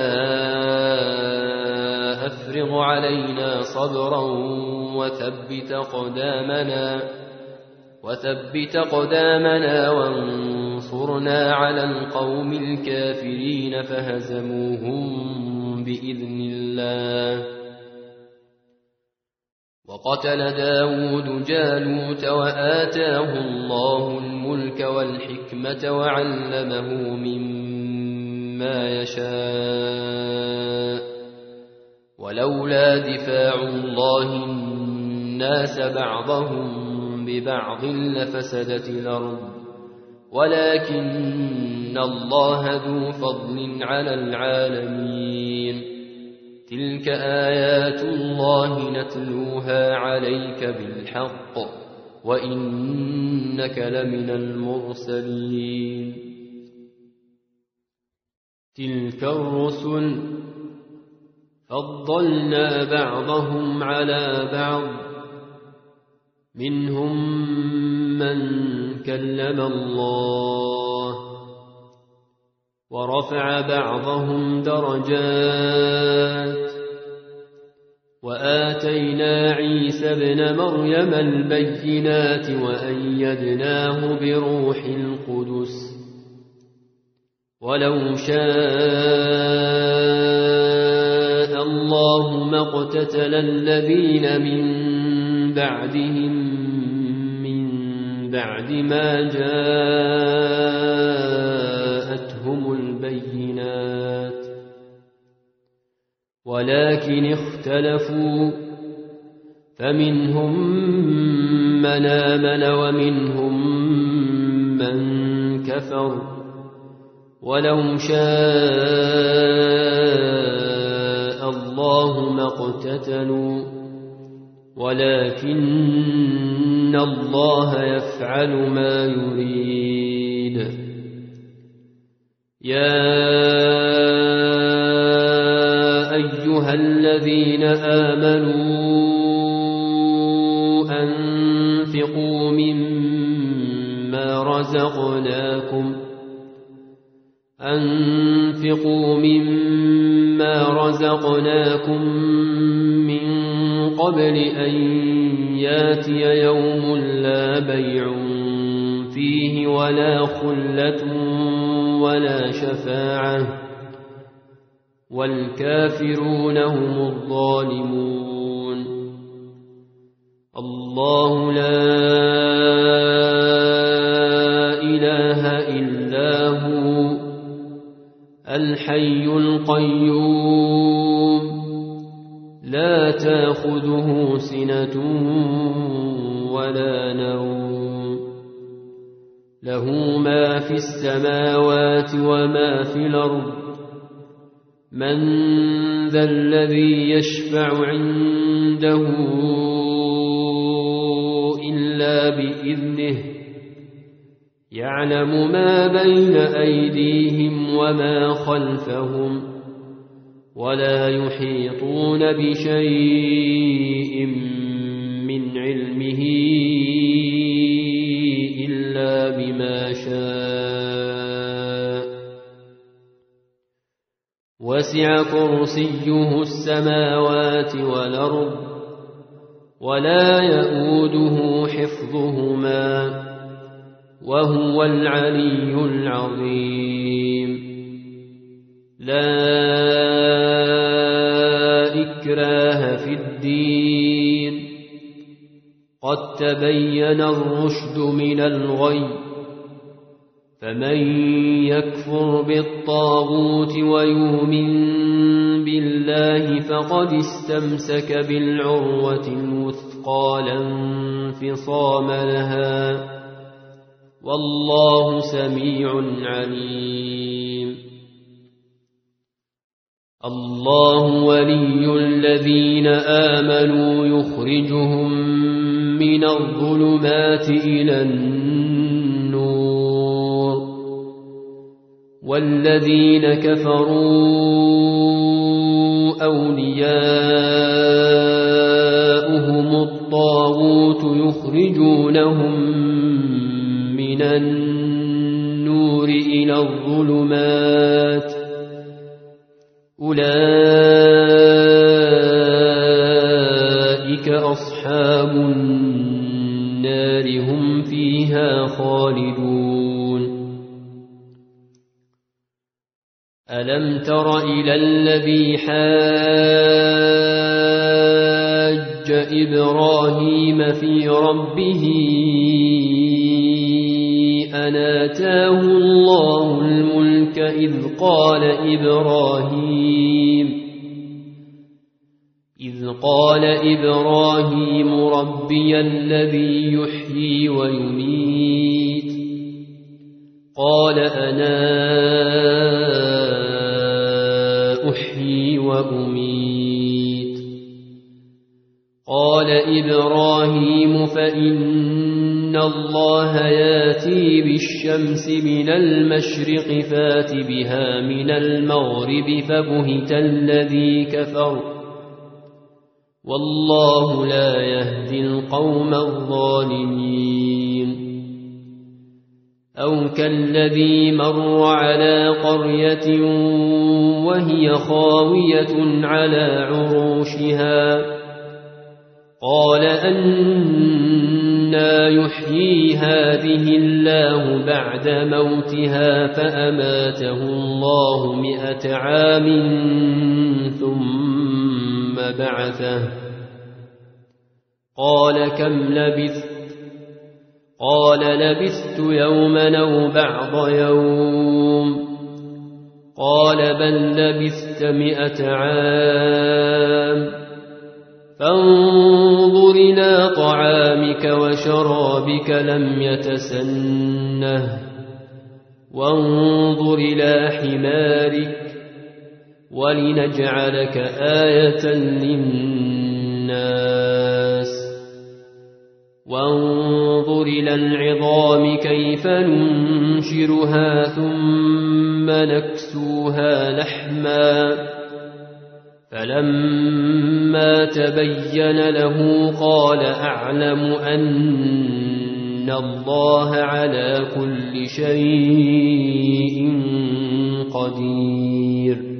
أفرغ علينا صبرا وثبت قدامنا وثبت قدامنا وانصرنا على القوم الكافرين فهزموهم بإذن الله وقتل داود جالوت وآتاه الله الملك والحكمة وعلمه مما يشاء ولولا دفاع الله الناس بعضهم ببعض لفسدت الأرض ولكن الله ذو فضل على العالمين تلك آيات الله نتلوها عليك بالحق وإنك لمن المرسلين تلك الرسل فضلنا بعضهم على بعض منهم من كلم الله ورفع بعضهم درجات وآتينا عيسى ابن مريم البينات وأيدناه بروح القدس ولو شاء الله ما اقتتل الذين من بعدهم من بعد ما جاءتهم البينات ولكن اختلفوا فمنهم من آمن ومنهم من كفر ولو شاء الله ما اقتتلوا ولكن الله يفعل ما يريد يا أيها الذين آمنوا أنفقوا مما رزقناكم أنفقوا مما رزقناكم من قبل أن ياتي يوم لا بيع فيه ولا خلة ولا شفاعة والكافرون هم الظالمون الله لا إله إلا هو الحي القيوم لا تأخذه سنة ولا نوم له ما في السماوات وما في الأرض من ذا الذي يشفع عنده إلا بإذنه يعلم ما بين أيديهم وما خلفهم ولا يحيطون بشيء من علمه إلا بما شاء وسع كرسيه السماوات والأرض ولا يؤوده حفظهما وهو العلي العظيم لا إكراه في الدين قد تبين الرشد من الغي فمن فمن يكفر بالطاغوت ويؤمن بالله فقد استمسك بالعروة الوثقى لا انفصام لها والله سميع عليم. الله ولي الذين آمنوا يخرجهم من الظلمات إلى النور والذين كفروا أولياؤهم الطاغوت يخرجونهم من النور إلى الظلمات أولئك أصحاب النار هم فيها خالدون. ألم تر إلى الذي حاج إبراهيم في ربه أن آتاه الله الملك إذ قال إبراهيم إذ قال إبراهيم ربي الذي يحيي ويميت قال أنا أحيي وأميت قال إبراهيم فإن الله ياتي بالشمس من المشرق فات بها من المغرب فبهت الذي كفر والله لا يهدي القوم الظالمين. أو كالذي مر على قرية وهي خاوية على عروشها قال أنى يحيي هذه الله بعد موتها فأماته الله مئة عام ثم بعثه قال كم لبثت قال لبثت يوما أو بعض يوم قال بل لبثت مئة عام فانظر إلى طعامك وشرابك لم يتسنه وانظر إلى حمارك ولنجعلك آية للناس وانظر إلى العظام كيف ننشرها ثم نكسوها لحما فلما تبين له قال أعلم أن الله على كل شيء قدير.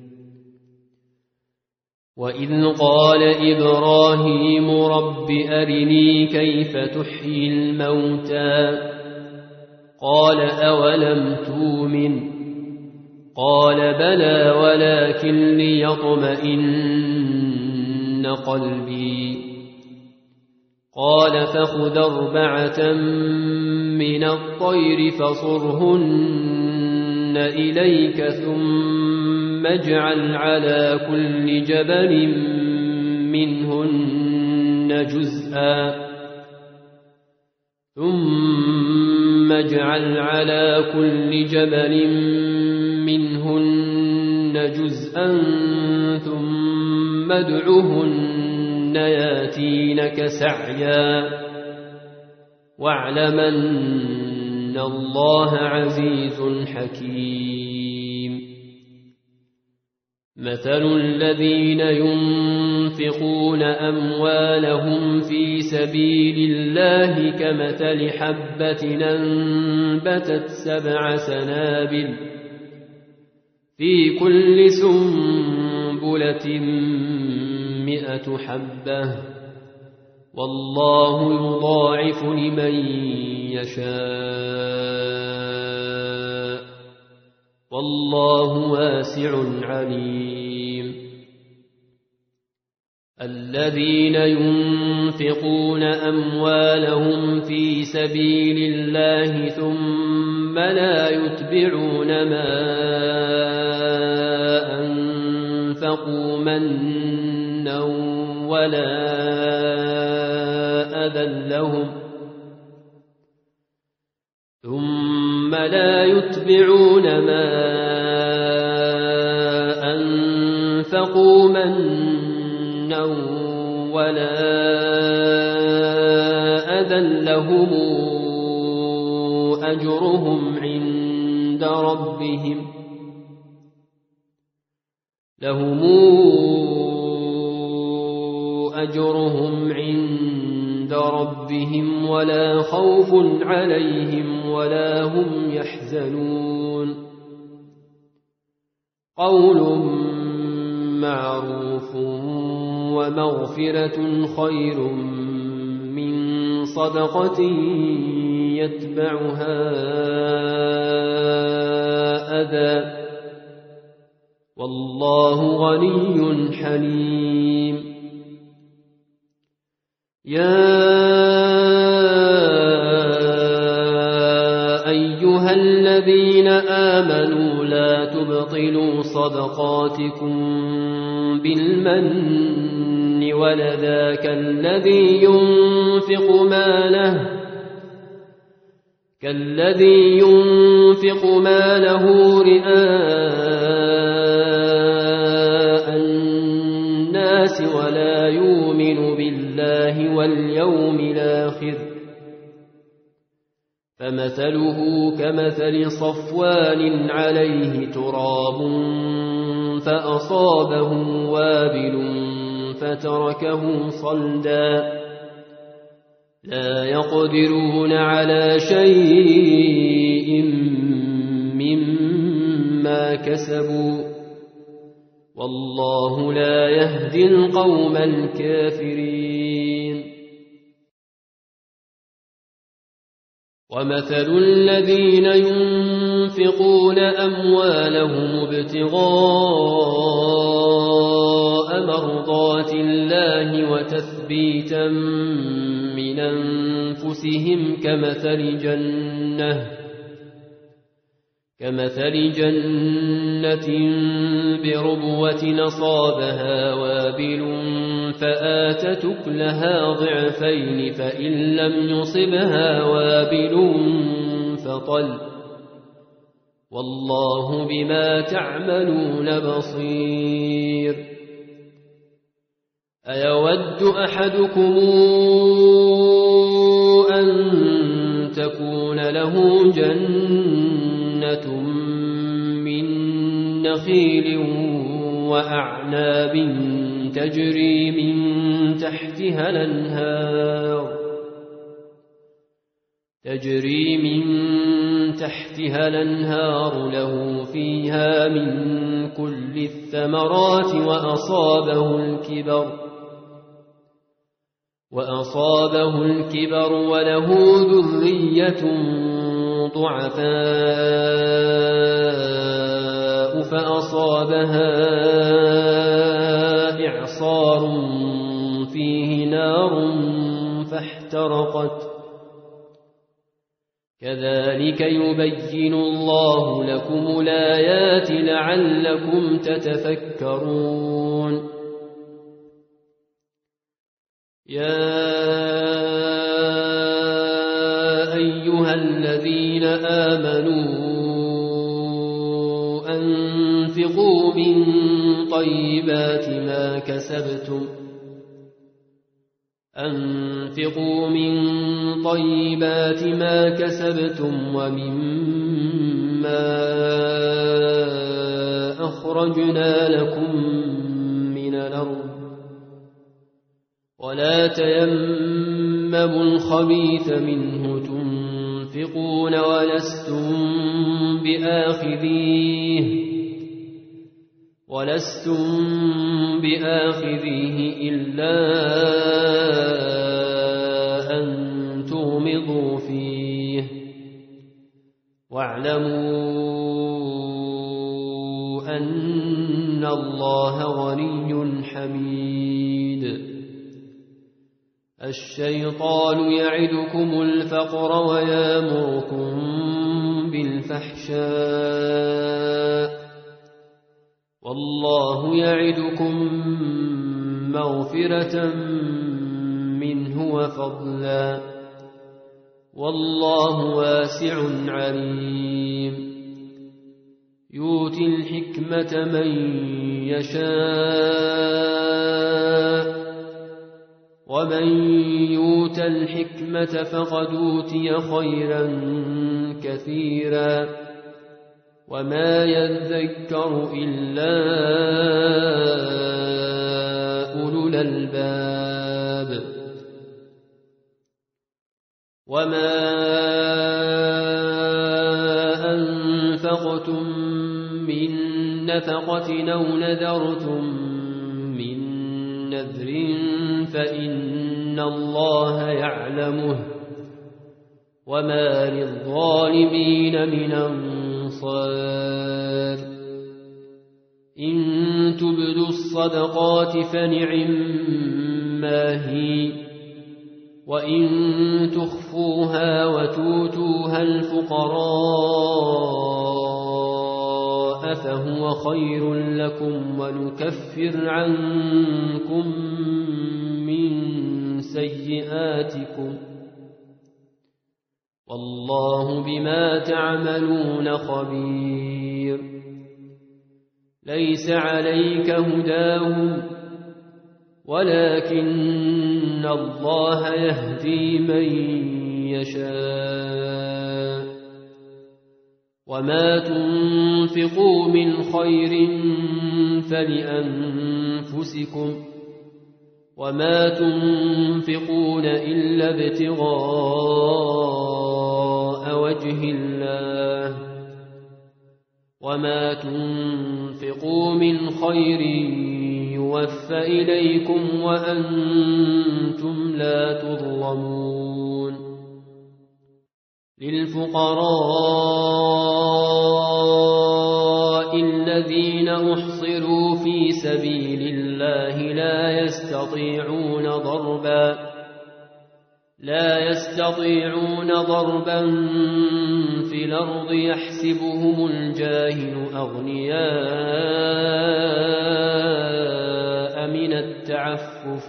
وإذ قال إبراهيم رب أرني كيف تحيي الموتى قال أولم تؤمن قال بلى ولكن ليطمئن قلبي قال فخذ أربعة من الطير فصرهن إليك ثم اجعل على كل جبل منهن جزءا ثم اجعل على كل جبل منهن جزءا ثم ادعهن ياتينك سعيا واعلم أن الله عزيز حكيم. مثل الذين ينفقون أموالهم في سبيل الله كمثل حبة أنبتت سبع سنابل في كل سنبلة مئة حبة والله يضاعف لمن يشاء والله واسع عليم. الذين ينفقون أموالهم في سبيل الله ثم ثم لا يتبعون ما أنفقوا منا ولا أذى لهم ثم لا يتبعون ما أنفقوا منا ولا أذى لهم أجرهم عند ربهم لهم أجرهم عند ربهم ولا خوف عليهم ولا هم يحزنون قول معروف ومغفرة خير من صدقة يتبعها أذى والله غني حليم يا أيها الذين آمنوا لا تبطلوا صدقاتكم بالمن والأذى كالذي ينفق ماله كالذي ينفق ماله رئاء الناس ولا يؤمن بالله واليوم الآخر فمثله كمثل صفوان عليه تراب فأصابه وابل فتركه صلدا لا يقدرون على شيء مما كسبوا والله لا يهدي القوم الكافرين ومثل الذين ينفقون أموالهم ابتغاء مرضات الله وتثبيتا من أنفسهم كمثل جنة كمثل جنة بربوة أصابها وابل فآتت أكلها ضعفين فإن لم يصبها وابل فطل والله بما تعملون بصير أيود أحدكم أن تكون له جنة من نخيل وأعناب تجري من تحتها الأنهار تجري من تحتها الأنهار له فيها من كل الثمرات وأصابه الكبر وأصابه الكبر وله ذرية ضعفاء فأصابها إعصار فيه نار فاحترقت كذلك يبين الله لكم الآيات لعلكم تتفكرون يا أيها الذين آمنوا أنفقوا من طيبات ما كسبتم أنفقوا من طيبات ما كسبتم ومما أخرجنا لكم من الأرض ولا تيمموا الخبيث منه تنفقون ولستم بآخذيه ولستم بآخذيه إلا أن تغمضوا فيه واعلموا أن الله غني حميد الشيطان يعدكم الفقر ويامركم بالفحشاء والله يعدكم مغفرة منه وفضلا والله واسع عليم يؤتي الحكمة من يشاء ومن يؤت الحكمة فقد أوتي خيرا كثيرا وما يذكر إلا أولو الألباب وما أنفقتم من نفقة أو نذرتم من نذر فإن الله يعلمه وما للظالمين من أنصار إن تبدوا الصدقات فنعما هي وإن تخفوها وتؤتوها الفقراء فهو خير لكم ونكفر عنكم من سيئاتكم والله بما تعملون خبير ليس عليك هداهم ولكن الله يهدي من يشاء وما تنفقوا من خير فلأنفسكم وما تنفقون إلا ابتغاء وجه الله وما تنفقوا من خير يوفى إليكم وأنتم لا تظلمون للفقراء الذين أحصروا في سبيل الله لا يستطيعون ضربا لا يستطيعون ضربا في الأرض يحسبهم الجاهل أغنياء من التعفف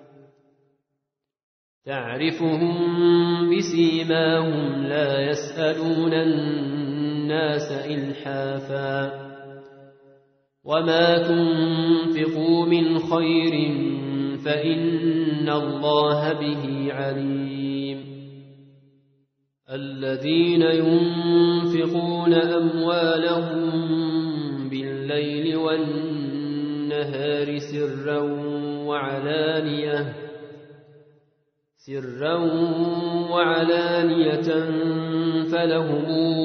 تعرفهم بسيماهم لا يسألون الناس إلحافا وما تنفقوا من خير فإن الله به عليم الذين ينفقون أموالهم بالليل والنهار سرا وعلانية سرا وعلانية فلهم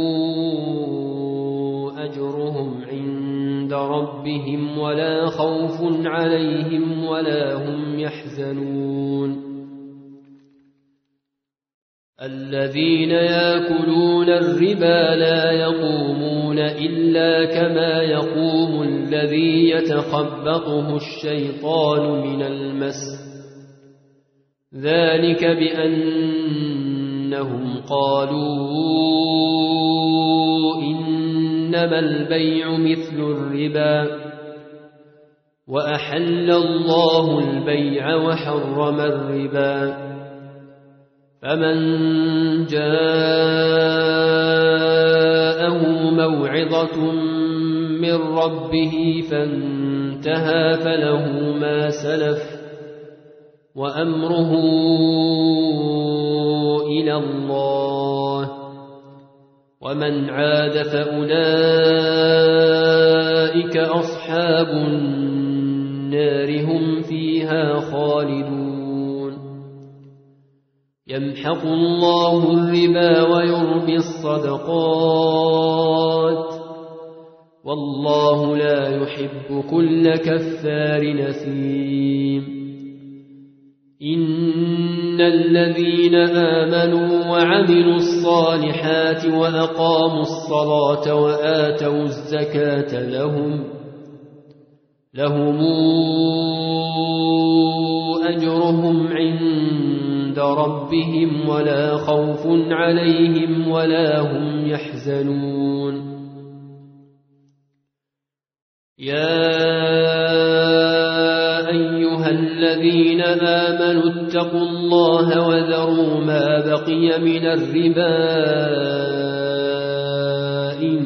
أجرهم عند ربهم ولا خوف عليهم ولا هم يحزنون الذين يأكلون الربا لا يقومون إلا كما يقوم الذي يتخبطه الشيطان من المس ذلك بأنهم قالوا إنما البيع مثل الربا وأحل الله البيع وحرم الربا فمن جاءه موعظة من ربه فانتهى فله ما سلف وأمره إلى الله ومن عاد فأولئك أصحاب النار هم فيها خالدون يمحق الله الربا ويربي الصدقات والله لا يحب كل كفار نثيم إن الذين آمنوا وعملوا الصالحات وأقاموا الصلاة وآتوا الزكاة لهم لهم أجرهم عند ربهم ولا خوف عليهم ولا هم يحزنون. يا أيها الذين آمنوا اتقوا الله وذروا ما بقي من الربا إن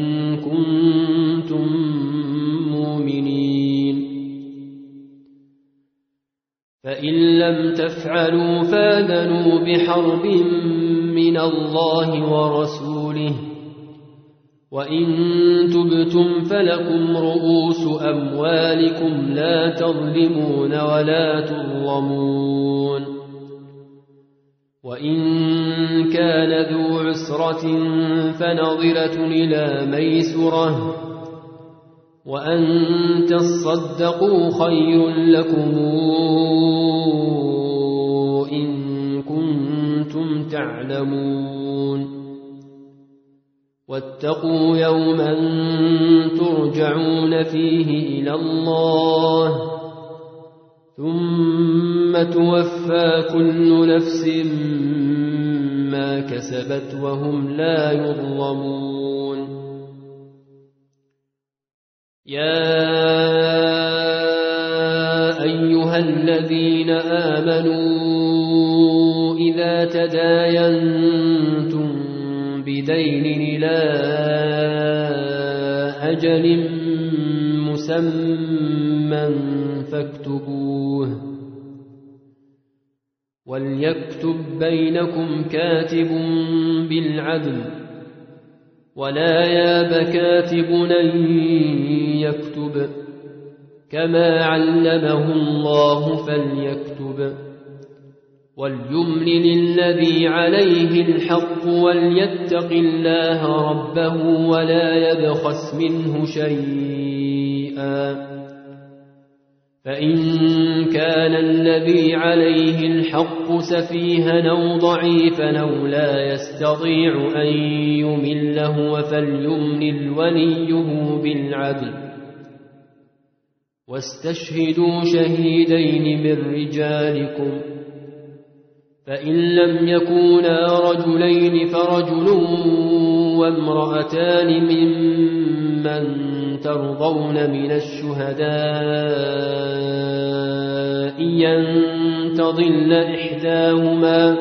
كنتم مؤمنين، فإن لم تفعلوا فآذنوا بحرب من الله ورسوله، وإن تبتم فلكم رؤوس أموالكم لا تظلمون ولا تظلمون. وإن كان ذو عسرة فنظرة إلى ميسرة، وأن تصدقوا خير لكم إن كنتم تعلمون. واتقوا يوما ترجعون فيه إلى الله ثم توفى كل نفس ما كسبت وهم لا يظلمون. يا أيها الذين آمنوا إذا تداينتم بدين إلى أجل مسمى فاكتبوه، وليكتب بينكم كاتب بالعدل ولا ياب كاتب أن يكتب كما علمه الله فليكتب، وليملل الذي عليه الحق وليتق الله ربه ولا يبخس منه شيئا، فإن كان الذي عليه الحق سفيها أو ضعيفا أو لا يستطيع أن يمل هو فليملل وليه بالعدل، واستشهدوا شهيدين من رجالكم، فإن لم يكونا رجلين فرجل وامرأتان ممن ترضون من الشهداء أن تضل إحداهما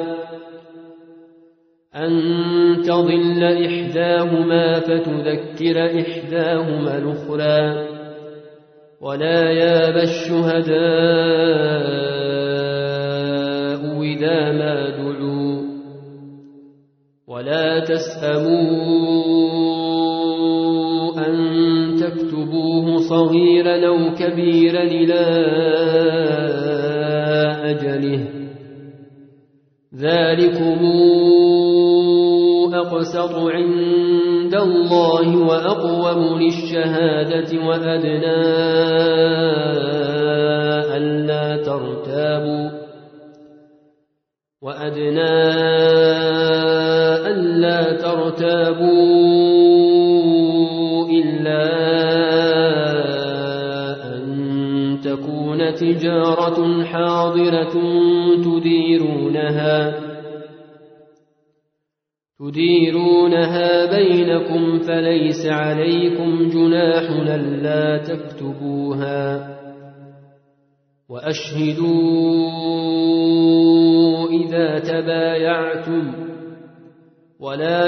أن تضل إحداهما فتذكر إحداهما الأخرى، ولا ياب الشهداء إذا ما دعوا، ولا تسأموا أن تكتبوه صغيرا أو كبيرا إلى أجله، ذلكم أقسط عند الله وأقوم للشهادة وأدنى ألا ترتابوا وأدنى ألا ترتابوا إلا أن تكون تجارة حاضرة تديرونها تديرونها بينكم فليس عليكم جناح ألا تكتبوها، وأشهدوا إذا تبايعتم ولا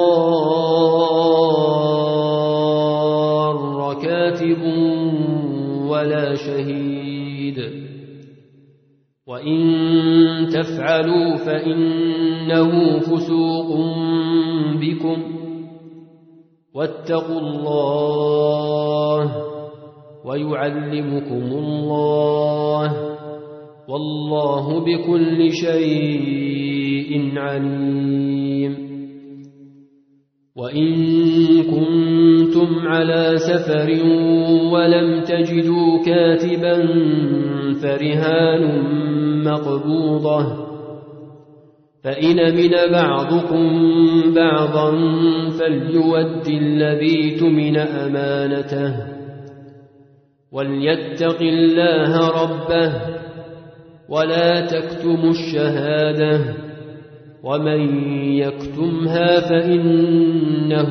يضار كاتب ولا شهيد، وإن تفعلوا فإنه فسوق بكم، واتقوا الله ويعلمكم الله والله بكل شيء عليم. وإن كنتم على سفر ولم تجدوا كاتبا فرهان مقبوضة، فإن من بعضكم بعضا فليؤد الذي اؤتمن أمانته وليتق الله ربه، ولا تكتموا الشهادة ومن يكتمها فإنه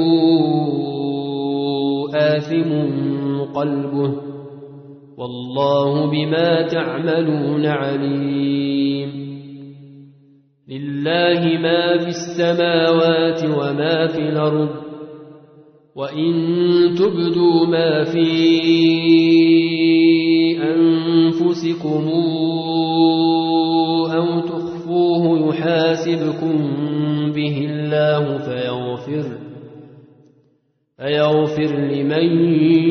آثم قلبه والله بما تعملون عليم لله ما في السماوات وما في الأرض وإن تبدوا ما في أنفسكم أو تخفوه يحاسبكم به الله فيغفر فيغفر لمن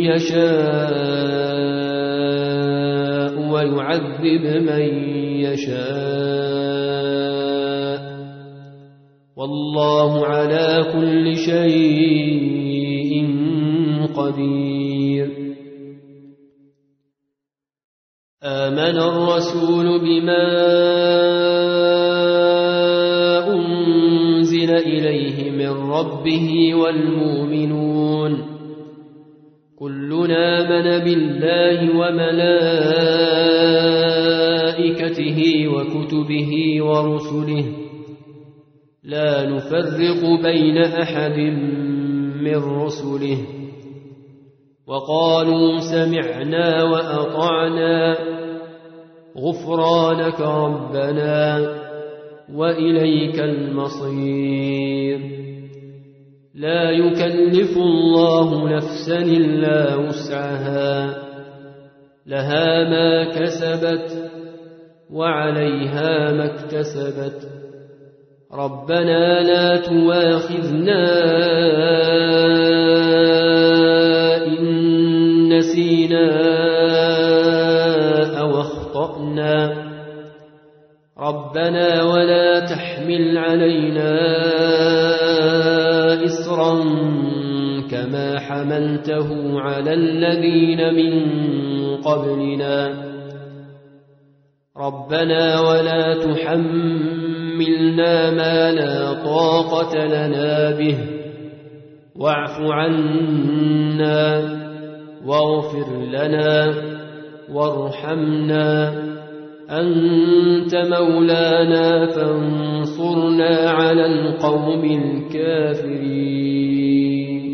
يشاء ويعذب من يشاء والله على كل شيء قدير آمن الرسول بما أنزل إليه من ربه والمؤمنون كلنا آمن بالله وملائكته وكتبه ورسله لا نفرق بين أحد من رسله وقالوا سمعنا وأطعنا غفرانك ربنا وإليك المصير لا يكلف الله نفسا إلا وسعها لها ما كسبت وعليها ما اكتسبت ربنا لا تواخذنا إن نسينا أو أخطأنا ربنا ولا تحمل علينا إصرا كما حملته على الذين من قبلنا ربنا ولا تحملنا ما لا طاقة لنا به واعف عنا واغفر لنا وارحمنا أنت مولانا فانصرنا على القوم الكافرين